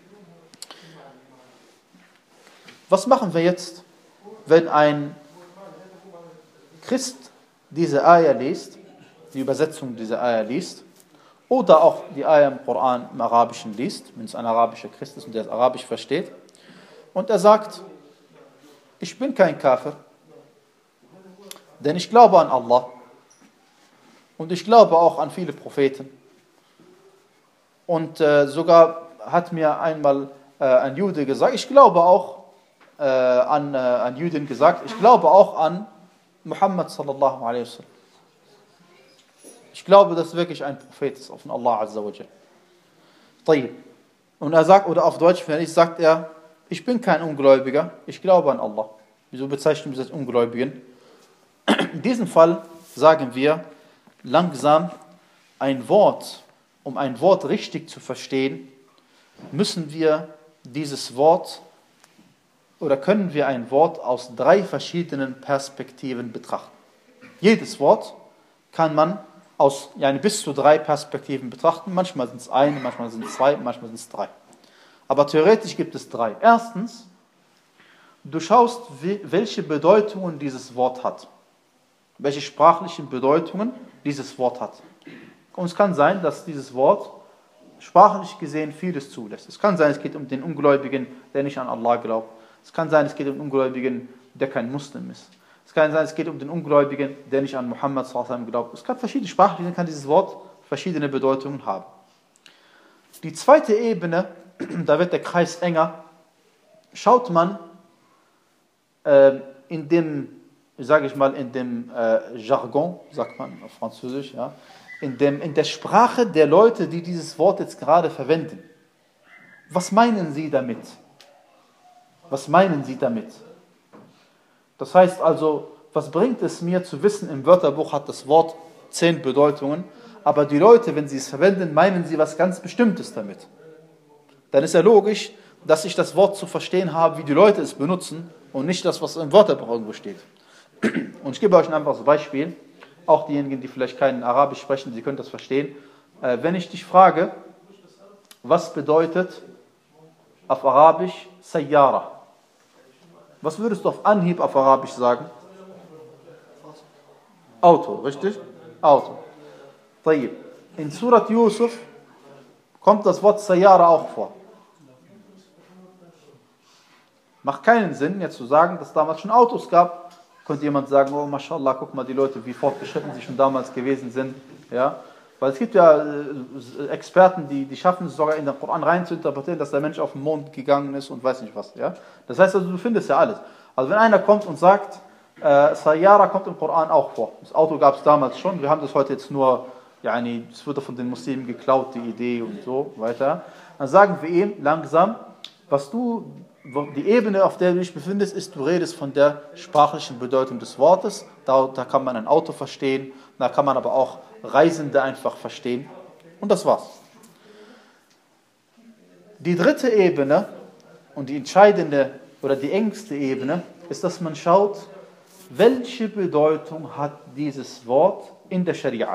Was machen wir jetzt, wenn ein Christ diese Ayah liest, die Übersetzung dieser Ayah liest, oder auch die Ayah im Koran im Arabischen liest, wenn es ein arabischer Christ ist und der das Arabisch versteht, und er sagt, ich bin kein Kafir, denn ich glaube an Allah und ich glaube auch an viele Propheten. Und äh, sogar hat mir einmal äh, ein Jude gesagt, ich glaube auch äh, an, äh, an Juden gesagt, ich glaube auch an Muhammad sallallahu alaihi wasallam. Ich glaube, dass wirklich ein Prophet ist von Allah Azza wa Jal. Tayyib. Und er sagt, oder auf Deutsch, wenn ich sagt er, ich bin kein Ungläubiger, ich glaube an Allah. Wieso bezeichnen wir das Ungläubigen? In diesem Fall sagen wir langsam, ein Wort, um ein Wort richtig zu verstehen, müssen wir dieses Wort oder können wir ein Wort aus drei verschiedenen Perspektiven betrachten. Jedes Wort kann man aus ja, bis zu drei Perspektiven betrachten. Manchmal sind es eine, manchmal sind es zwei, manchmal sind es drei. Aber theoretisch gibt es drei. Erstens, du schaust, welche Bedeutungen dieses Wort hat. welche sprachlichen Bedeutungen dieses Wort hat. Und es kann sein, dass dieses Wort sprachlich gesehen vieles zulässt. Es kann sein, es geht um den Ungläubigen, der nicht an Allah glaubt. Es kann sein, es geht um den Ungläubigen, der kein Muslim ist. Es kann sein, es geht um den Ungläubigen, der nicht an Muhammad sallallahu alaihi wasallam glaubt. Es kann verschiedene sprachlich, kann dieses Wort verschiedene Bedeutungen haben. Die zweite Ebene, da wird der Kreis enger, schaut man äh, in dem, sage ich mal, in dem äh, Jargon, sagt man auf Französisch, ja, in, dem, in der Sprache der Leute, die dieses Wort jetzt gerade verwenden. Was meinen sie damit? Was meinen sie damit? Das heißt also, was bringt es mir zu wissen, im Wörterbuch hat das Wort zehn Bedeutungen, aber die Leute, wenn sie es verwenden, meinen sie was ganz Bestimmtes damit. Dann ist ja logisch, dass ich das Wort zu verstehen habe, wie die Leute es benutzen und nicht das, was im Wörterbuch irgendwo steht. Und ich gebe euch ein einfaches Beispiel, auch diejenigen, die vielleicht kein Arabisch sprechen, sie können das verstehen. Äh, wenn ich dich frage, was bedeutet auf Arabisch Sayyara? Was würdest du auf Anhieb auf Arabisch sagen? Auto, richtig? Auto. طيب. In Surat Yusuf kommt das Wort Sayyara auch vor. Macht keinen Sinn, jetzt zu sagen, dass es damals schon Autos gab. Könnte jemand sagen, oh mashallah, guck mal die Leute, wie fortgeschritten sie schon damals gewesen sind. Ja? Weil es gibt ja äh, Experten, die, die schaffen es sogar in den Koran rein zu interpretieren, dass der Mensch auf den Mond gegangen ist und weiß nicht was. Ja? Das heißt also, du findest ja alles. Also wenn einer kommt und sagt, äh, Sayyara kommt im Koran auch vor. Das Auto gab es damals schon, wir haben das heute jetzt nur, yani, es wurde von den Muslimen geklaut, die Idee und so weiter. Dann sagen wir ihm langsam, was du, die Ebene, auf der du dich befindest, ist, du redest von der sprachlichen Bedeutung des Wortes. Da, da kann man ein Auto verstehen, da kann man aber auch Reisende einfach verstehen. Und das war's. Die dritte Ebene und die entscheidende oder die engste Ebene ist, dass man schaut, welche Bedeutung hat dieses Wort in der Scharia.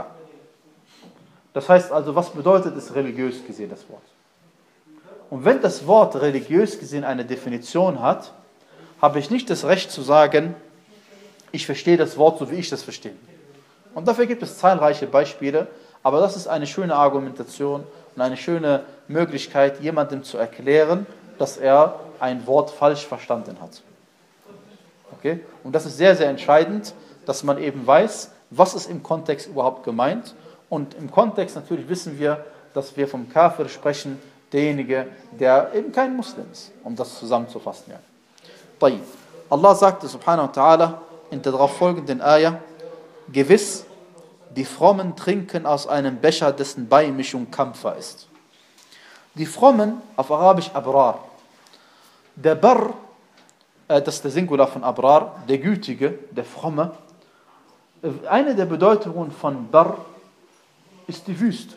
Das heißt also, was bedeutet es religiös gesehen, das Wort? Und wenn das Wort religiös gesehen eine Definition hat, habe ich nicht das Recht zu sagen, ich verstehe das Wort so, wie ich das verstehe. Und dafür gibt es zahlreiche Beispiele, aber das ist eine schöne Argumentation und eine schöne Möglichkeit, jemandem zu erklären, dass er ein Wort falsch verstanden hat. Okay? Und das ist sehr, sehr entscheidend, dass man eben weiß, was ist im Kontext überhaupt gemeint. Und im Kontext natürlich wissen wir, dass wir vom Kafir sprechen, derjenige, der eben kein Muslim ist, um das zusammenzufassen. Ja. Allah sagte subhanahu wa ta'ala in der darauf folgenden Ayah, gewiss, die Frommen trinken aus einem Becher, dessen Beimischung Kampfer ist. Die Frommen, auf Arabisch Abrar. Der Barr, äh, das ist der Singular von Abrar, der Gütige, der Fromme. Eine der Bedeutungen von Barr ist die Wüste.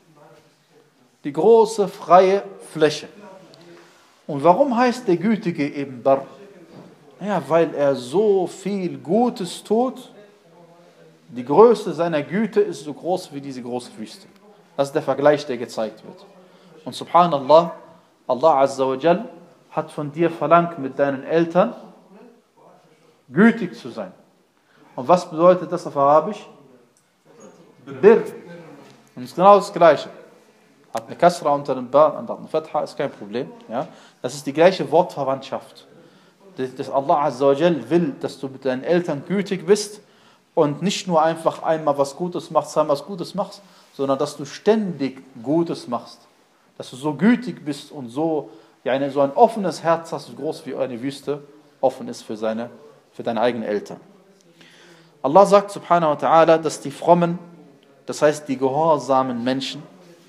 Die große, freie Fläche. Und warum heißt der Gütige eben Barr? Ja, weil er so viel Gutes tut. Die Größe seiner Güte ist so groß wie diese große Wüste. Das ist der Vergleich, der gezeigt wird. Und subhanallah, Allah Azza wa Jal hat von dir verlangt, mit deinen Eltern gütig zu sein. Und was bedeutet das auf Arabisch? Bir. Und es ist genau das Gleiche. Hat eine Kasra unter dem Ba und hat eine Fatha, ist kein Problem. Ja? Das ist die gleiche Wortverwandtschaft. Dass Allah Azza wa Jal will, dass du mit deinen Eltern gütig bist und nicht nur einfach einmal was Gutes machst, zweimal was Gutes machst, sondern dass du ständig Gutes machst. Dass du so gütig bist und so, ja, eine, so ein offenes Herz hast, so groß wie eine Wüste offen ist für, seine, für deine eigenen Eltern. Allah sagt subhanahu wa ta'ala, dass die frommen, das heißt die gehorsamen Menschen,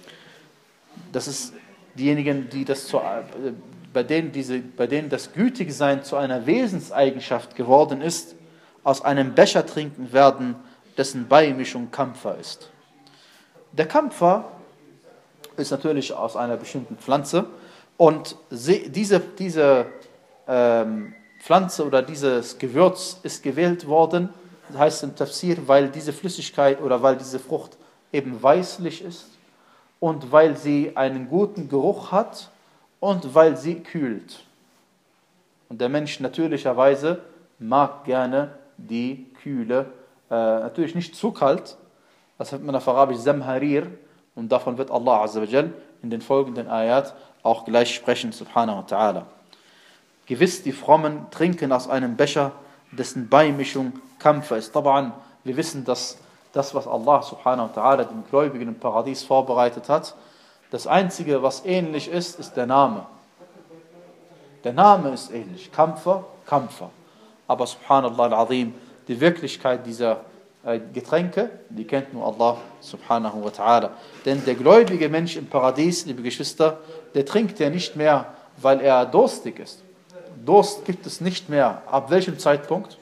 das ist diejenigen, die das zu, bei denen diese, bei denen das Gütigsein zu einer Wesenseigenschaft geworden ist, aus einem Becher trinken werden, dessen Beimischung Kampfer ist. Der Kampfer ist natürlich aus einer bestimmten Pflanze und diese, diese ähm, Pflanze oder dieses Gewürz ist gewählt worden, das heißt im Tafsir, weil diese Flüssigkeit oder weil diese Frucht eben weißlich ist und weil sie einen guten Geruch hat und weil sie kühlt. Und der Mensch natürlicherweise mag gerne die kühle äh, natürlich nicht zu kalt, das hat man auf Arabisch Zamharir, und davon wird Allah Azza wa Jal in den folgenden Ayat auch gleich sprechen, subhanahu wa ta'ala. Gewiss, die Frommen trinken aus einem Becher, dessen Beimischung Kampfer ist. Taban, wir wissen, dass das, was Allah subhanahu wa ta'ala den Gläubigen im Paradies vorbereitet hat, das Einzige, was ähnlich ist, ist der Name. Der Name ist ähnlich. Kampfer, Kampfer. Aber subhanallah al-azim, die Wirklichkeit dieser äh, Getränke, die kennt nur Allah subhanahu wa ta'ala. Denn der gläubige Mensch im Paradies, liebe Geschwister, der trinkt ja nicht mehr, weil er durstig ist. Durst gibt es nicht mehr. Ab welchem Zeitpunkt?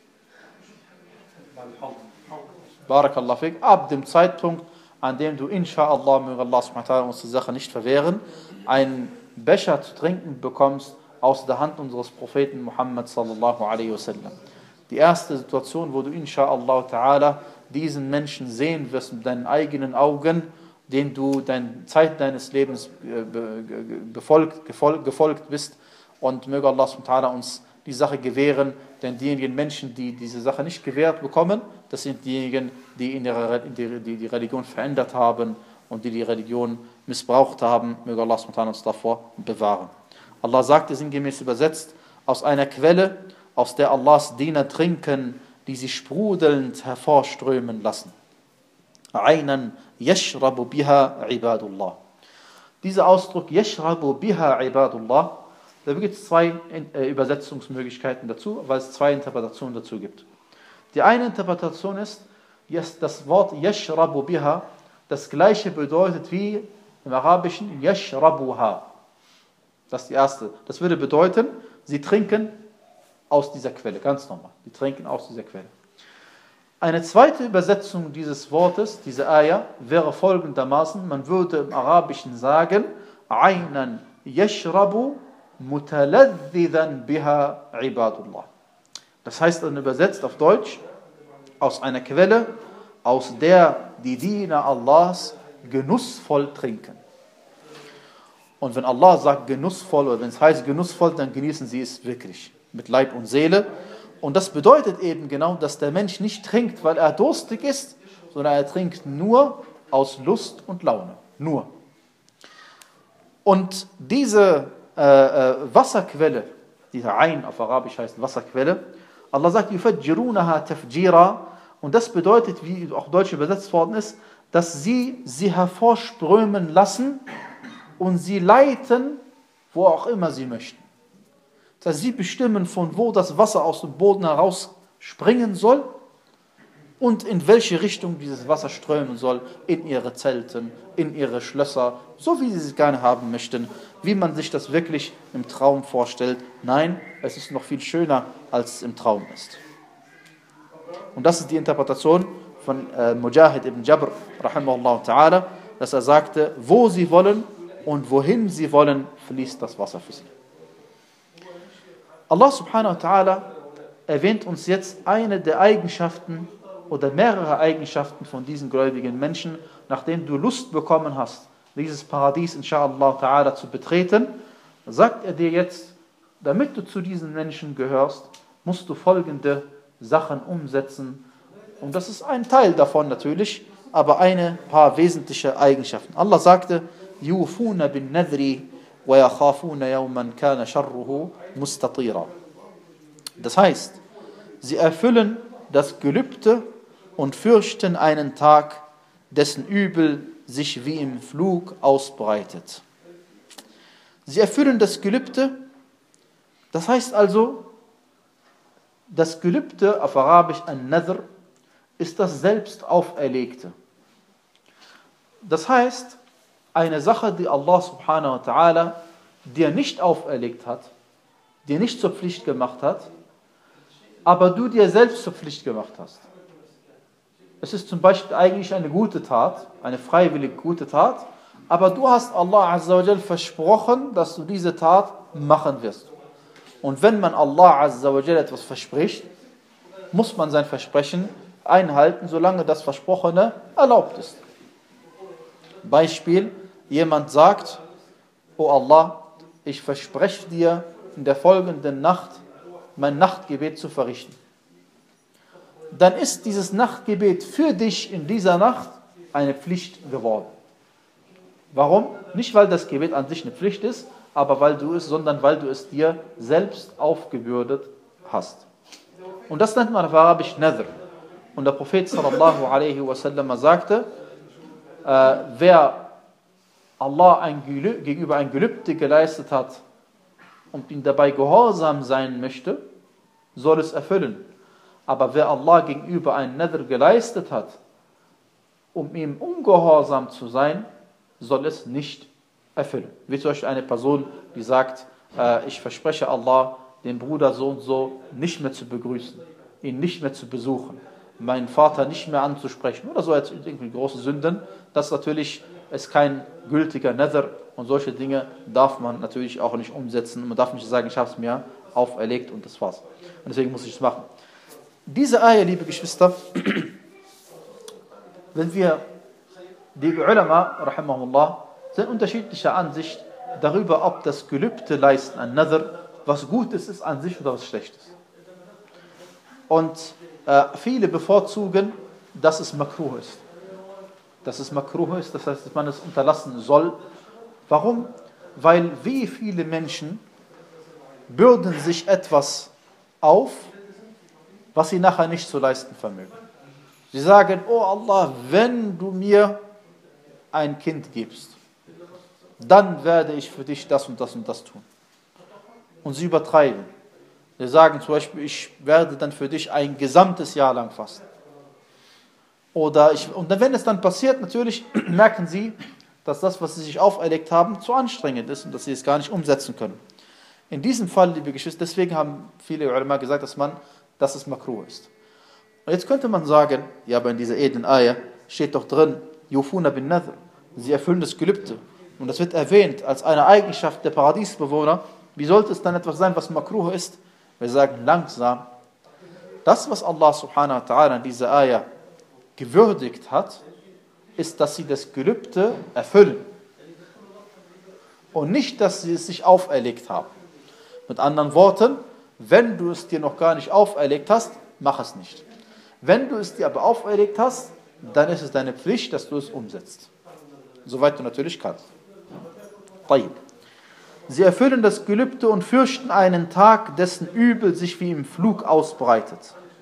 Barakallah fik. Ab dem Zeitpunkt, an dem du, inshallah, möge Allah subhanahu wa ta'ala uns die Sache nicht verwehren, einen Becher zu trinken bekommst aus der Hand unseres Propheten Muhammad sallallahu alaihi wasallam. Die erste Situation, wo du, inshallah ta'ala, diesen Menschen sehen wirst mit deinen eigenen Augen, den du deine Zeit deines Lebens befolgt, gefolgt, gefolgt bist. Und möge Allah subhanahu wa ta'ala uns die Sache gewähren, denn diejenigen Menschen, die diese Sache nicht gewährt bekommen, das sind diejenigen, die, in ihrer, die, die die Religion verändert haben und die die Religion missbraucht haben. Möge Allah subhanahu wa ta'ala uns davor bewahren. Allah sagte sinngemäß übersetzt, aus einer Quelle, aus der Allahs Diener trinken, die sie sprudelnd hervorströmen lassen. Aynan yashrabu biha ibadullah. Dieser Ausdruck, yashrabu biha ibadullah, da gibt es zwei Übersetzungsmöglichkeiten dazu, weil es zwei Interpretationen dazu gibt. Die eine Interpretation ist, dass das Wort yashrabu biha das gleiche bedeutet wie im Arabischen yashrabuha. Das ist die erste. Das würde bedeuten, sie trinken aus dieser Quelle, ganz normal. Sie trinken aus dieser Quelle. Eine zweite Übersetzung dieses Wortes, dieser Ayah, wäre folgendermaßen, man würde im Arabischen sagen, aynan yashrabu mutaladdidan biha ibadullah. Das heißt dann übersetzt auf Deutsch, aus einer Quelle, aus der die Diener Allahs genussvoll trinken. Und wenn Allah sagt genussvoll, oder wenn es heißt genussvoll, dann genießen sie es wirklich, mit Leib und Seele. Und das bedeutet eben genau, dass der Mensch nicht trinkt, weil er durstig ist, sondern er trinkt nur aus Lust und Laune. Nur. Und diese äh, äh, Wasserquelle, diese Ain auf Arabisch heißt Wasserquelle, Allah sagt, yufajjirunaha tafjira, und das bedeutet, wie auch Deutsch übersetzt worden ist, dass sie sie hervorströmen lassen und sie leiten, wo auch immer sie möchten. Das heißt, sie bestimmen, von wo das Wasser aus dem Boden heraus springen soll und in welche Richtung dieses Wasser strömen soll, in ihre Zelten, in ihre Schlösser, so wie sie es gerne haben möchten, wie man sich das wirklich im Traum vorstellt. Nein, es ist noch viel schöner, als es im Traum ist. Und das ist die Interpretation von äh, Mujahid ibn Jabr, rahimahullah ta'ala, dass er sagte, wo sie wollen und wohin sie wollen, fließt das Wasser für sie. Allah subhanahu wa ta'ala erwähnt uns jetzt eine der Eigenschaften oder mehrere Eigenschaften von diesen gläubigen Menschen, nachdem du Lust bekommen hast, dieses Paradies inshallah ta'ala zu betreten, sagt er dir jetzt, damit du zu diesen Menschen gehörst, musst du folgende Sachen umsetzen. Und das ist ein Teil davon natürlich, aber eine paar wesentliche Eigenschaften. Allah sagte, yufuna bin nadri wa yakhafuna yawman kana sharruhu mustatira. Das heißt, sie erfüllen das Gelübde und fürchten einen Tag, dessen Übel sich wie im Flug ausbreitet. Sie erfüllen das Gelübde, das heißt also, das Gelübde auf Arabisch an-Nadhr ist das selbst auferlegte. Das heißt, eine Sache, die Allah subhanahu wa ta'ala dir nicht auferlegt hat, dir nicht zur Pflicht gemacht hat, aber du dir selbst zur Pflicht gemacht hast. Es ist zum Beispiel eigentlich eine gute Tat, eine freiwillige gute Tat, aber du hast Allah azza wa jal versprochen, dass du diese Tat machen wirst. Und wenn man Allah azza wa jal etwas verspricht, muss man sein Versprechen einhalten, solange das Versprochene erlaubt ist. Beispiel, jemand sagt, O Allah, ich verspreche dir in der folgenden Nacht mein Nachtgebet zu verrichten. dann ist dieses Nachtgebet für dich in dieser Nacht eine Pflicht geworden. Warum? Nicht, weil das Gebet an sich eine Pflicht ist, aber weil du es, sondern weil du es dir selbst aufgebürdet hast. Und das nennt man auf Arabisch Nadhr. Und der Prophet sallallahu alaihi wasallam sagte, äh, wer Allah ein Gelü- gegenüber ein Gelübde geleistet hat und ihm dabei gehorsam sein möchte, soll es erfüllen. Aber wer Allah gegenüber ein Nadhr geleistet hat, um ihm ungehorsam zu sein, soll es nicht erfüllen. Wie zum Beispiel eine Person, die sagt, äh, ich verspreche Allah, den Bruder so und so nicht mehr zu begrüßen, ihn nicht mehr zu besuchen, meinen Vater nicht mehr anzusprechen oder so als irgendwie große Sünden. Das natürlich ist kein gültiger Nadhr und solche Dinge darf man natürlich auch nicht umsetzen. Man darf nicht sagen, ich habe es mir auferlegt und das war's. Und deswegen muss ich es machen. Diese Ayah, liebe Geschwister, wenn wir die Ulama, rahimahullah, sind unterschiedlicher Ansicht darüber, ob das Gelübde leisten an Nadhr was Gutes ist an sich oder was Schlechtes. Und äh, viele bevorzugen, dass es makruh ist. Dass es makruh ist, das heißt, dass man es unterlassen soll. Warum? Weil wie viele Menschen bürden sich etwas auf, was sie nachher nicht zu leisten vermögen. Sie sagen, oh Allah, wenn du mir ein Kind gibst, dann werde ich für dich das und das und das tun. Und sie übertreiben. Sie sagen zum Beispiel, ich werde dann für dich ein gesamtes Jahr lang fasten. Oder ich, und wenn es dann passiert, natürlich merken sie, dass das, was sie sich auferlegt haben, zu anstrengend ist und dass sie es gar nicht umsetzen können. In diesem Fall, liebe Geschwister, deswegen haben viele Ulama gesagt, dass man, dass es makruh ist. Und jetzt könnte man sagen, ja, aber in dieser edlen Ayah steht doch drin, Yufuna bin Nadhr, sie erfüllen das Gelübde. Und das wird erwähnt als eine Eigenschaft der Paradiesbewohner. Wie sollte es dann etwas sein, was makruh ist? Wir sagen langsam, das, was Allah subhanahu wa ta'ala in dieser Ayah gewürdigt hat, ist, dass sie das Gelübde erfüllen. Und nicht, dass sie es sich auferlegt haben. Mit anderen Worten, wenn du es dir noch gar nicht auferlegt hast, mach es nicht. Wenn du es dir aber auferlegt hast, dann ist es deine Pflicht, dass du es umsetzt. Soweit du natürlich kannst. Tayyib. Sie erfüllen das Gelübde und fürchten einen Tag, dessen Übel sich wie im Flug ausbreitet.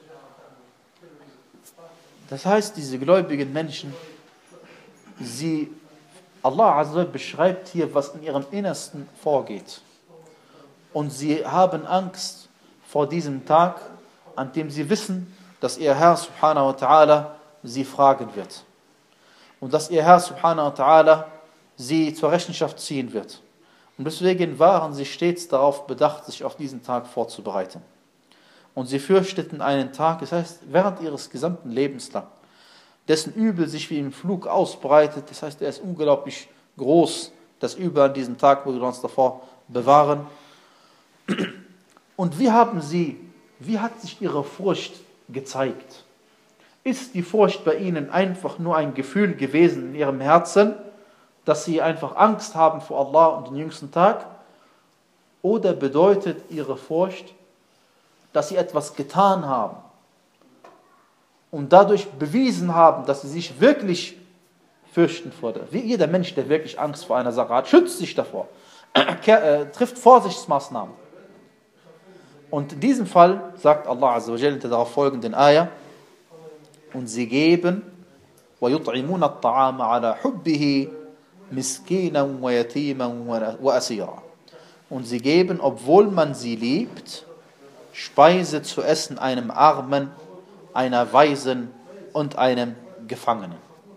Das heißt, diese gläubigen Menschen, sie, Allah Azza wa Jalla beschreibt hier, was in ihrem Innersten vorgeht. Und sie haben Angst vor diesem Tag, an dem sie wissen, dass ihr Herr Subhanahu wa Ta'ala sie fragen wird. Und dass ihr Herr Subhanahu wa Ta'ala sie zur Rechenschaft ziehen wird. Und deswegen waren sie stets darauf bedacht, sich auf diesen Tag vorzubereiten. Und sie fürchteten einen Tag, das heißt, während ihres gesamten Lebens lang, dessen Übel sich wie im Flug ausbreitet, das heißt, er ist unglaublich groß, das Übel an diesem Tag, wo wir uns davor bewahren. Und wie haben sie, wie hat sich ihre Furcht gezeigt? Ist die Furcht bei ihnen einfach nur ein Gefühl gewesen in ihrem Herzen, dass sie einfach Angst haben vor Allah und den jüngsten Tag? Oder bedeutet ihre Furcht, dass sie etwas getan haben und dadurch bewiesen haben, dass sie sich wirklich fürchten vor der. Wie jeder Mensch, der wirklich Angst vor einer Sache hat, schützt sich davor, äh, trifft Vorsichtsmaßnahmen. Und in diesem Fall sagt Allah Azza wa Jalla in der darauf folgenden Ayah, und sie geben وَيُطْعِمُونَ الطَّعَامَ عَلَى حُبِّهِ مِسْكِينًا وَيَتِيمًا وَأَسِيرًا. Und sie geben, obwohl man sie liebt, Speise zu essen einem Armen, einer Waisen und einem Gefangenen.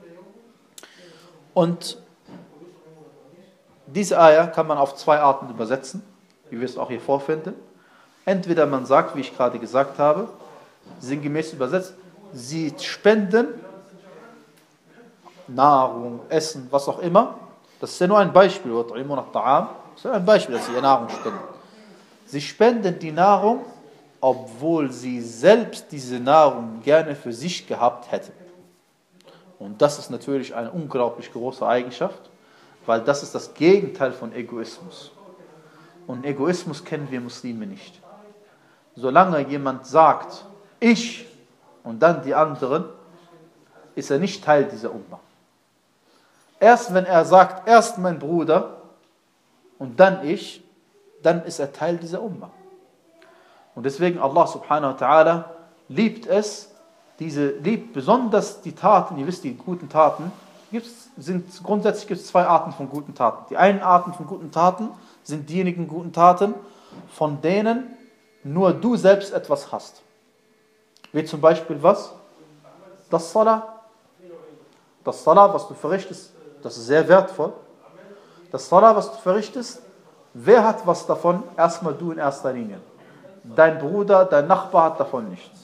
Und diese Ayah kann man auf zwei Arten übersetzen, wie wir es auch hier vorfinden. Entweder man sagt, wie ich gerade gesagt habe, sinngemäß übersetzt, sie spenden Nahrung, Essen, was auch immer. Das ist ja nur ein Beispiel. Das ist ja ein Beispiel, dass sie ihr Nahrung spenden. Sie spenden die Nahrung, obwohl sie selbst diese Nahrung gerne für sich gehabt hätten. Und das ist natürlich eine unglaublich große Eigenschaft, weil das ist das Gegenteil von Egoismus. Und Egoismus kennen wir Muslime nicht. Solange jemand sagt, ich und dann die anderen, ist er nicht Teil dieser Umma. Erst wenn er sagt, erst mein Bruder und dann ich, dann ist er Teil dieser Umma. Und deswegen Allah subhanahu wa ta'ala liebt es, diese, liebt besonders die Taten, ihr wisst, die guten Taten, gibt's, sind, grundsätzlich gibt es zwei Arten von guten Taten. Die einen Arten von guten Taten sind diejenigen guten Taten, von denen nur du selbst etwas hast. Wie zum Beispiel was? Das Salah. Das Salah, was du verrichtest, das ist sehr wertvoll. Das Salah, was du verrichtest, wer hat was davon? Erstmal du in erster Linie. Dein Bruder, dein Nachbar hat davon nichts.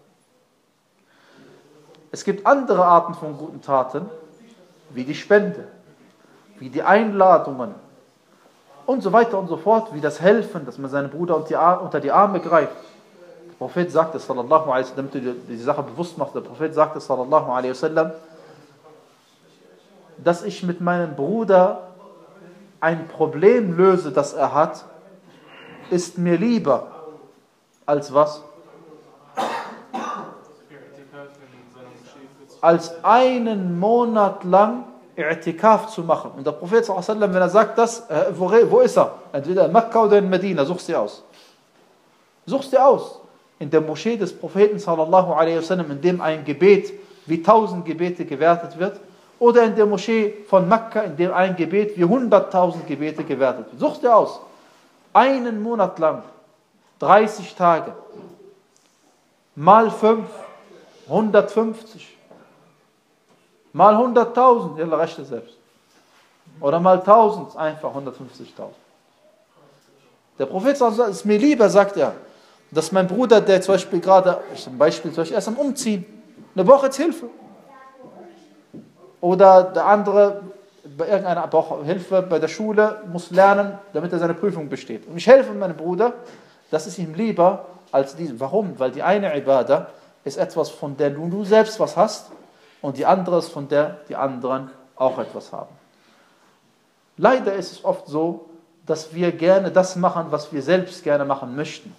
Es gibt andere Arten von guten Taten, wie die Spende, wie die Einladungen und so weiter und so fort, wie das Helfen, dass man seinen Bruder unter die Arme greift. Der Prophet sagte, sallallahu alaihi wasallam, damit du dir die Sache bewusst machst, der Prophet sagte, sallallahu alaihi wasallam, dass ich mit meinem Bruder ein Problem löse, das er hat, ist mir lieber als was? Als einen Monat lang I'tikaf zu machen. Und der Prophet sallallahu alaihi wasallam, wenn er sagt das, wo, wo ist er? Entweder in Mekka oder in Medina, suchst dir aus. Suchst dir aus. In der Moschee des Propheten sallallahu alaihi wasallam, in dem ein Gebet wie tausend Gebete gewertet wird, oder in der Moschee von Mekka, in dem ein Gebet wie hunderttausend Gebete gewertet wird. Suchst dir aus. Einen Monat lang, dreißig Tage, mal fünf, hundertfünfzig. Mal hunderttausend, ja, rechne selbst. Oder mal tausend, einfach hundertfünfzigtausend. Der Prophet sagt, es ist mir lieber, sagt er, dass mein Bruder, der zum Beispiel gerade, zum Beispiel, zum Beispiel erst am Umziehen, eine Woche jetzt Hilfe. Oder der andere, bei irgendeiner braucht Hilfe bei der Schule, muss lernen, damit er seine Prüfung besteht. Und ich helfe meinem Bruder, das ist ihm lieber als diesem. Warum? Weil die eine Ibadah ist etwas, von der du, du selbst was hast, und die andere ist, von der die anderen auch etwas haben. Leider ist es oft so, dass wir gerne das machen, was wir selbst gerne machen möchten.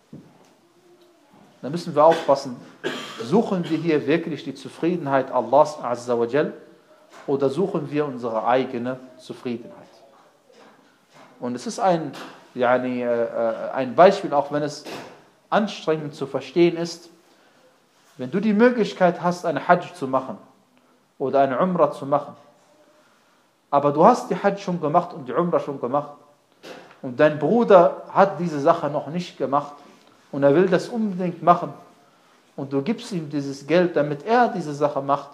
Da müssen wir aufpassen, suchen wir hier wirklich die Zufriedenheit Allahs Azza wa Jal oder suchen wir unsere eigene Zufriedenheit? Und es ist ein, yani, äh, ein Beispiel, auch wenn es anstrengend zu verstehen ist. Wenn du die Möglichkeit hast, eine Hajj zu machen oder eine Umrah zu machen, aber du hast die Hajj schon gemacht und die Umrah schon gemacht und dein Bruder hat diese Sache noch nicht gemacht und er will das unbedingt machen und du gibst ihm dieses Geld, damit er diese Sache macht,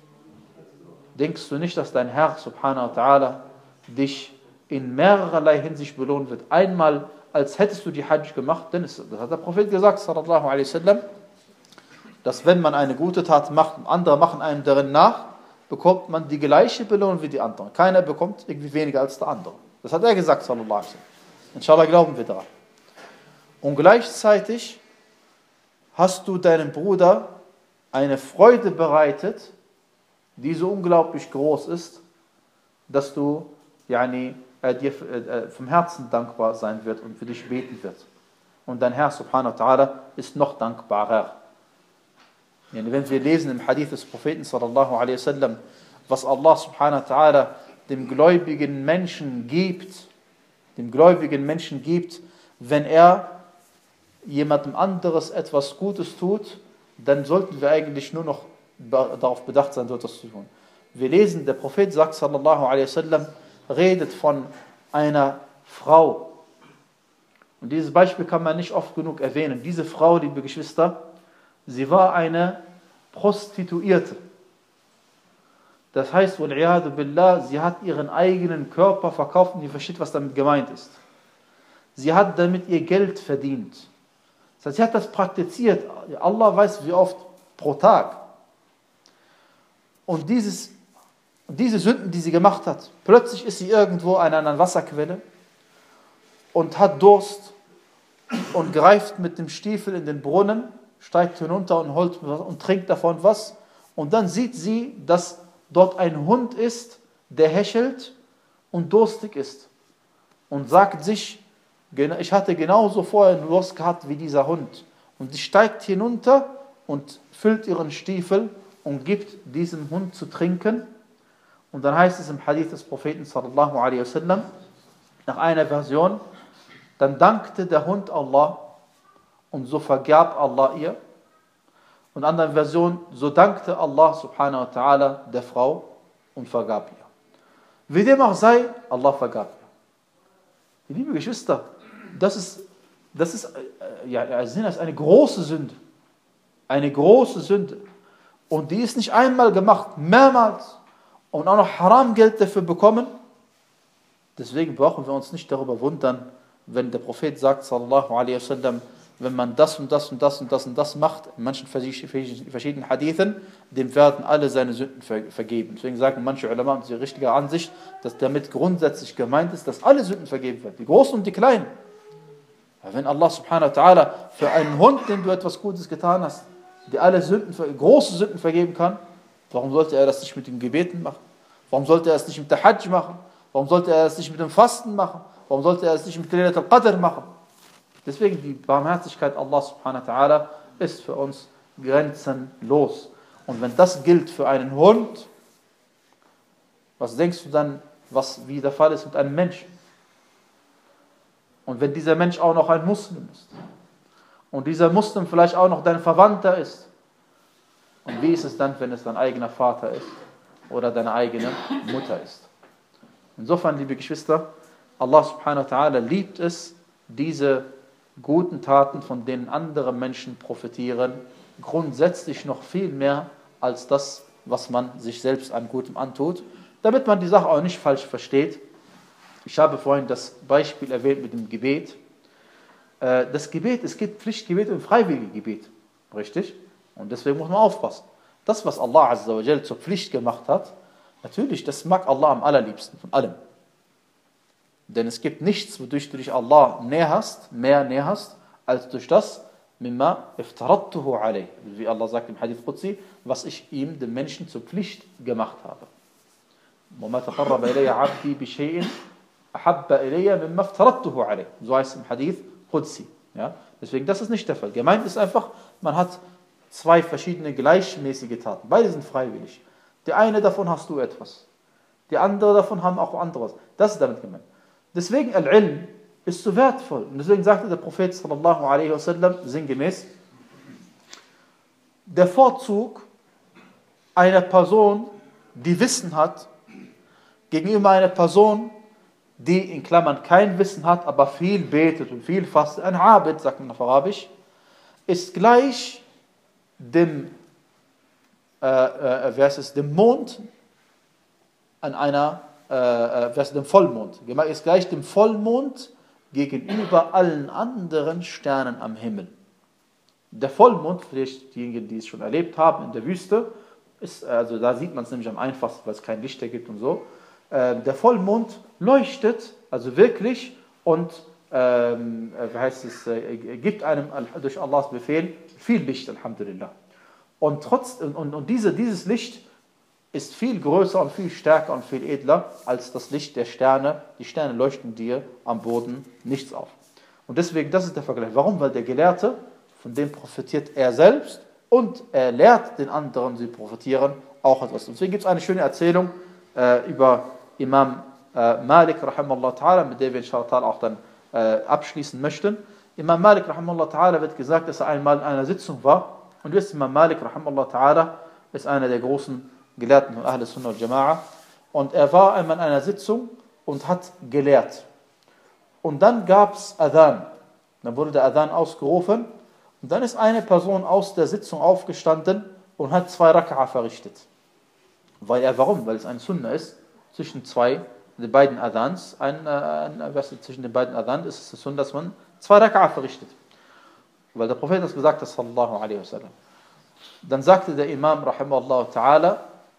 denkst du nicht, dass dein Herr subhanahu wa ta'ala dich in mehrerlei Hinsicht belohnen wird? Einmal, als hättest du die Hajj gemacht, denn es, das hat der Prophet gesagt, sallallahu alaihi wasallam, dass wenn man eine gute Tat macht und andere machen einem darin nach, bekommt man die gleiche Belohnung wie die anderen. Keiner bekommt irgendwie weniger als der andere. Das hat er gesagt, sallallahu alaihi wasallam. Inshallah glauben wir daran. Und gleichzeitig hast du deinem Bruder eine Freude bereitet, die so unglaublich groß ist, dass du yani, äh, dir äh, vom Herzen dankbar sein wird und für dich beten wird. Und dein Herr subhanahu wa ta'ala ist noch dankbarer. Yani, wenn wir lesen im Hadith des Propheten sallallahu alaihi wasallam, was Allah subhanahu wa ta'ala dem gläubigen Menschen gibt, dem gläubigen Menschen gibt, wenn er jemandem anderes etwas Gutes tut, dann sollten wir eigentlich nur noch darauf bedacht sein, dort das zu tun. Wir lesen, der Prophet sagt, sallallahu alaihi wasallam, redet von einer Frau. Und dieses Beispiel kann man nicht oft genug erwähnen. Diese Frau, liebe Geschwister, sie war eine Prostituierte. Das heißt, wal-'iyadu billah, sie hat ihren eigenen Körper verkauft und ihr versteht, was damit gemeint ist. Sie hat damit ihr Geld verdient. Das heißt, sie hat das praktiziert. Allah weiß, wie oft pro Tag. Und dieses, diese Sünden, die sie gemacht hat, plötzlich ist sie irgendwo an einer Wasserquelle und hat Durst und greift mit dem Stiefel in den Brunnen, steigt hinunter und holt und trinkt davon was. Und dann sieht sie, dass dort ein Hund ist, der hechelt und durstig ist. Und sagt sich, ich hatte genauso vorher Durst gehabt wie dieser Hund. Und sie steigt hinunter und füllt ihren Stiefel und gibt diesem Hund zu trinken. Und dann heißt es im Hadith des Propheten sallallahu alaihi wasallam, nach einer Version, dann dankte der Hund Allah und so vergab Allah ihr. Und in anderen Version, so dankte Allah subhanahu wa ta'ala der Frau und vergab ihr. Wie dem auch sei, Allah vergab ihr. Liebe Geschwister, das ist, das ist, ja, das ist eine große Sünde. Eine große Sünde. Und die ist nicht einmal gemacht, mehrmals. Und auch noch Haram-Geld dafür bekommen. Deswegen brauchen wir uns nicht darüber wundern, wenn der Prophet sagt, sallallahu alaihi wasallam, wenn man das und das und das und das und das macht, in manchen verschiedenen Hadithen, dem werden alle seine Sünden vergeben. Deswegen sagen manche Ulama und die richtige Ansicht, dass damit grundsätzlich gemeint ist, dass alle Sünden vergeben werden, die großen und die kleinen. Wenn Allah subhanahu wa ta'ala für einen Hund, dem du etwas Gutes getan hast, die alle Sünden, große Sünden vergeben kann, warum sollte er das nicht mit den Gebeten machen? Warum sollte er es nicht mit der Hajj machen? Warum sollte er es nicht mit dem Fasten machen? Warum sollte er es nicht mit Laylat al-Qadr machen? Deswegen die Barmherzigkeit Allah subhanahu wa ta'ala ist für uns grenzenlos. Und wenn das gilt für einen Hund, was denkst du dann, was wie der Fall ist mit einem Menschen? Und wenn dieser Mensch auch noch ein Muslim ist und dieser Muslim vielleicht auch noch dein Verwandter ist, und wie ist es dann, wenn es dein eigener Vater ist oder deine eigene Mutter ist? Insofern, liebe Geschwister, Allah subhanahu wa ta'ala liebt es, diese guten Taten, von denen andere Menschen profitieren, grundsätzlich noch viel mehr als das, was man sich selbst an Gutem antut, damit man die Sache auch nicht falsch versteht. Ich habe vorhin das Beispiel erwähnt mit dem Gebet. Das Gebet, es gibt Pflichtgebet und freiwillige Gebet, richtig? Und deswegen muss man aufpassen. Das, was Allah azza wa jal zur Pflicht gemacht hat, natürlich, das mag Allah am allerliebsten von allem. Denn es gibt nichts, wodurch du dich Allah näher hast, mehr näher hast, als durch das, mimma iftaradtuhu alayh, wie Allah sagt im Hadith Qudsi, was ich ihm, dem Menschen, zur Pflicht gemacht habe. وَمَا تَقَرَّبَ إِلَيَّ عَبْدِي بِشَيْءٍ أَحَبَّ إِلَيَّ مِمَّا افْتَرَضْتُهُ عَلَيْهِ. So heißt es im Hadith Qudsi. Ja? Deswegen, das ist nicht der Fall. Gemeint ist einfach, man hat zwei verschiedene gleichmäßige Taten. Beide sind freiwillig. Die eine davon hast du etwas. Die andere davon haben auch anderes. Das ist damit gemeint. Deswegen, Al-Ilm ist so wertvoll. Und deswegen sagte der Prophet sallallahu alaihi wasallam sinngemäß, der Vorzug einer Person, die Wissen hat, gegenüber einer Person, die in Klammern kein Wissen hat, aber viel betet und viel fastet, ein Abid, sagt man auf Arabisch, ist gleich dem, äh, äh, wer ist es, dem Mond an einer, äh, wer ist dem Vollmond, ist gleich dem Vollmond gegenüber allen anderen Sternen am Himmel. Der Vollmond, vielleicht diejenigen, die es schon erlebt haben in der Wüste, ist, also da sieht man es nämlich am einfachsten, weil es kein Lichter gibt und so. Der Vollmond leuchtet, also wirklich, und ähm, wie heißt es, äh, gibt einem durch Allahs Befehl viel Licht, Alhamdulillah. Und, trotz, und, und diese, dieses Licht ist viel größer und viel stärker und viel edler als das Licht der Sterne. Die Sterne leuchten dir am Boden nichts auf. Und deswegen, das ist der Vergleich. Warum? Weil der Gelehrte, von dem profitiert er selbst und er lehrt den anderen, sie profitieren auch etwas. Und deswegen gibt es eine schöne Erzählung äh, über Imam äh, Malik, rahimahullah ta'ala, mit der wir inshallah auch dann äh, abschließen möchten. Imam Malik, rahimahullah ta'ala, wird gesagt, dass er einmal in einer Sitzung war. Und wisst, Imam Malik, rahimahullah ta'ala, ist einer der großen Gelehrten von Ahl Sunnah al-Jama'a. Und er war einmal in einer Sitzung und hat gelehrt. Und dann gab es Adhan. Dann wurde der Adhan ausgerufen. Und dann ist eine Person aus der Sitzung aufgestanden und hat zwei Raka'a verrichtet. Weil er, warum? Weil es ein Sunnah ist, zwischen zwei, den beiden Adhans, ein, ein, ein, zwischen den beiden Adhan ist es Sunnah, dass man zwei Raka'a verrichtet. Weil der Prophet das gesagt hat, sallallahu alaihi wasallam. Dann sagte der Imam, rahimahullah ta'ala,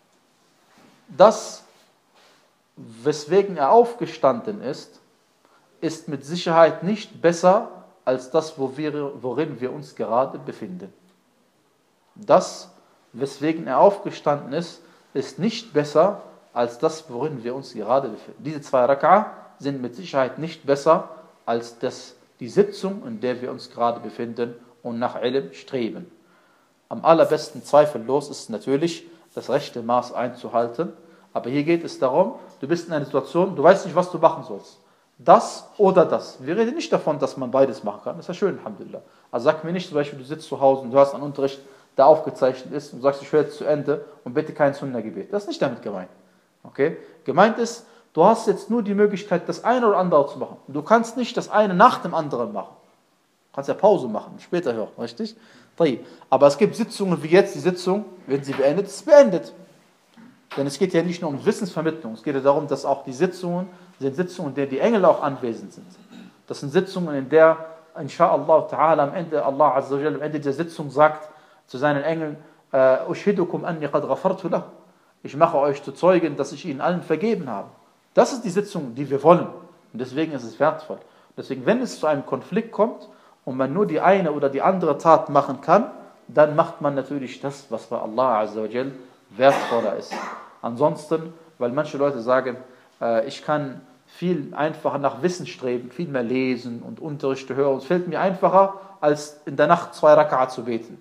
das, weswegen er aufgestanden ist, ist mit Sicherheit nicht besser als das, wo wir, worin wir uns gerade befinden. Das, weswegen er aufgestanden ist, ist nicht besser als das, worin wir uns gerade befinden. Diese zwei Raka'a sind mit Sicherheit nicht besser als das, die Sitzung, in der wir uns gerade befinden und nach Ilm streben. Am allerbesten zweifellos ist natürlich, das rechte Maß einzuhalten. Aber hier geht es darum, du bist in einer Situation, du weißt nicht, was du machen sollst. Das oder das. Wir reden nicht davon, dass man beides machen kann. Das ist ja schön, Alhamdulillah. Also sag mir nicht zum Beispiel, du sitzt zu Hause und du hast einen Unterricht, der aufgezeichnet ist und sagst, ich höre jetzt zu Ende und bitte kein Sunna-Gebet. Das ist nicht damit gemeint. Okay? Gemeint ist, du hast jetzt nur die Möglichkeit, das eine oder andere zu machen. Du kannst nicht das eine nach dem anderen machen. Du kannst ja Pause machen, später hören, richtig? Aber es gibt Sitzungen wie jetzt, die Sitzung, wenn sie beendet ist, beendet. Denn es geht ja nicht nur um Wissensvermittlung, es geht ja darum, dass auch die Sitzungen, sind Sitzungen, in denen die Engel auch anwesend sind. Das sind Sitzungen, in der, inshallah ta'ala, am Ende, Allah Azza wa Jalla, am Ende der Sitzung sagt zu seinen Engeln, Ushidukum anni qad ghafartu lahu. Ich mache euch zu Zeugen, dass ich ihnen allen vergeben habe. Das ist die Sitzung, die wir wollen. Und deswegen ist es wertvoll. Deswegen, wenn es zu einem Konflikt kommt und man nur die eine oder die andere Tat machen kann, dann macht man natürlich das, was bei Allah Azza wa Jalla wertvoller ist. Ansonsten, weil manche Leute sagen, äh, ich kann viel einfacher nach Wissen streben, viel mehr lesen und Unterrichte hören. Es fällt mir einfacher, als in der Nacht zwei Raka'a zu beten.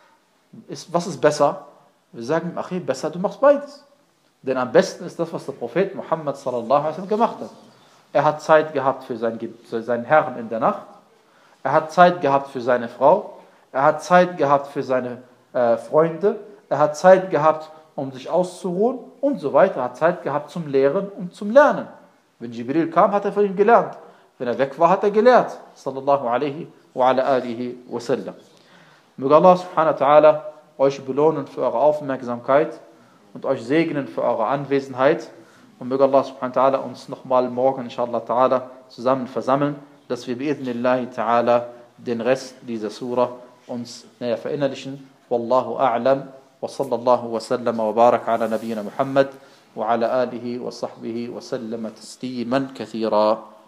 Ist, was ist besser? Wir sagen, ach, besser, du machst beides. Denn am besten ist das, was der Prophet Muhammad sallallahu alaihi wasallam gemacht hat. Er hat Zeit gehabt für seinen, für seinen Herrn in der Nacht. Er hat Zeit gehabt für seine Frau. Er hat Zeit gehabt für seine äh, Freunde. Er hat Zeit gehabt, um sich auszuruhen und so weiter. Er hat Zeit gehabt zum Lehren und zum Lernen. Wenn Jibril kam, hat er von ihm gelernt. Wenn er weg war, hat er gelehrt. Sallallahu alaihi wa ala alihi wa sallam. Möge Allah subhanahu wa ta'ala euch belohnen für eure Aufmerksamkeit und euch segnen für eure Anwesenheit. Und möge Allah subhanahu wa ta'ala uns nochmal morgen, inshallah ta'ala, zusammen versammeln, dass wir bi'idhnillahi ta'ala den Rest dieser Surah uns näher verinnerlichen. Wallahu a'lam. وصلى الله وسلم وبارك على نبينا محمد وعلى آله وصحبه وسلم تسليما كثيرا.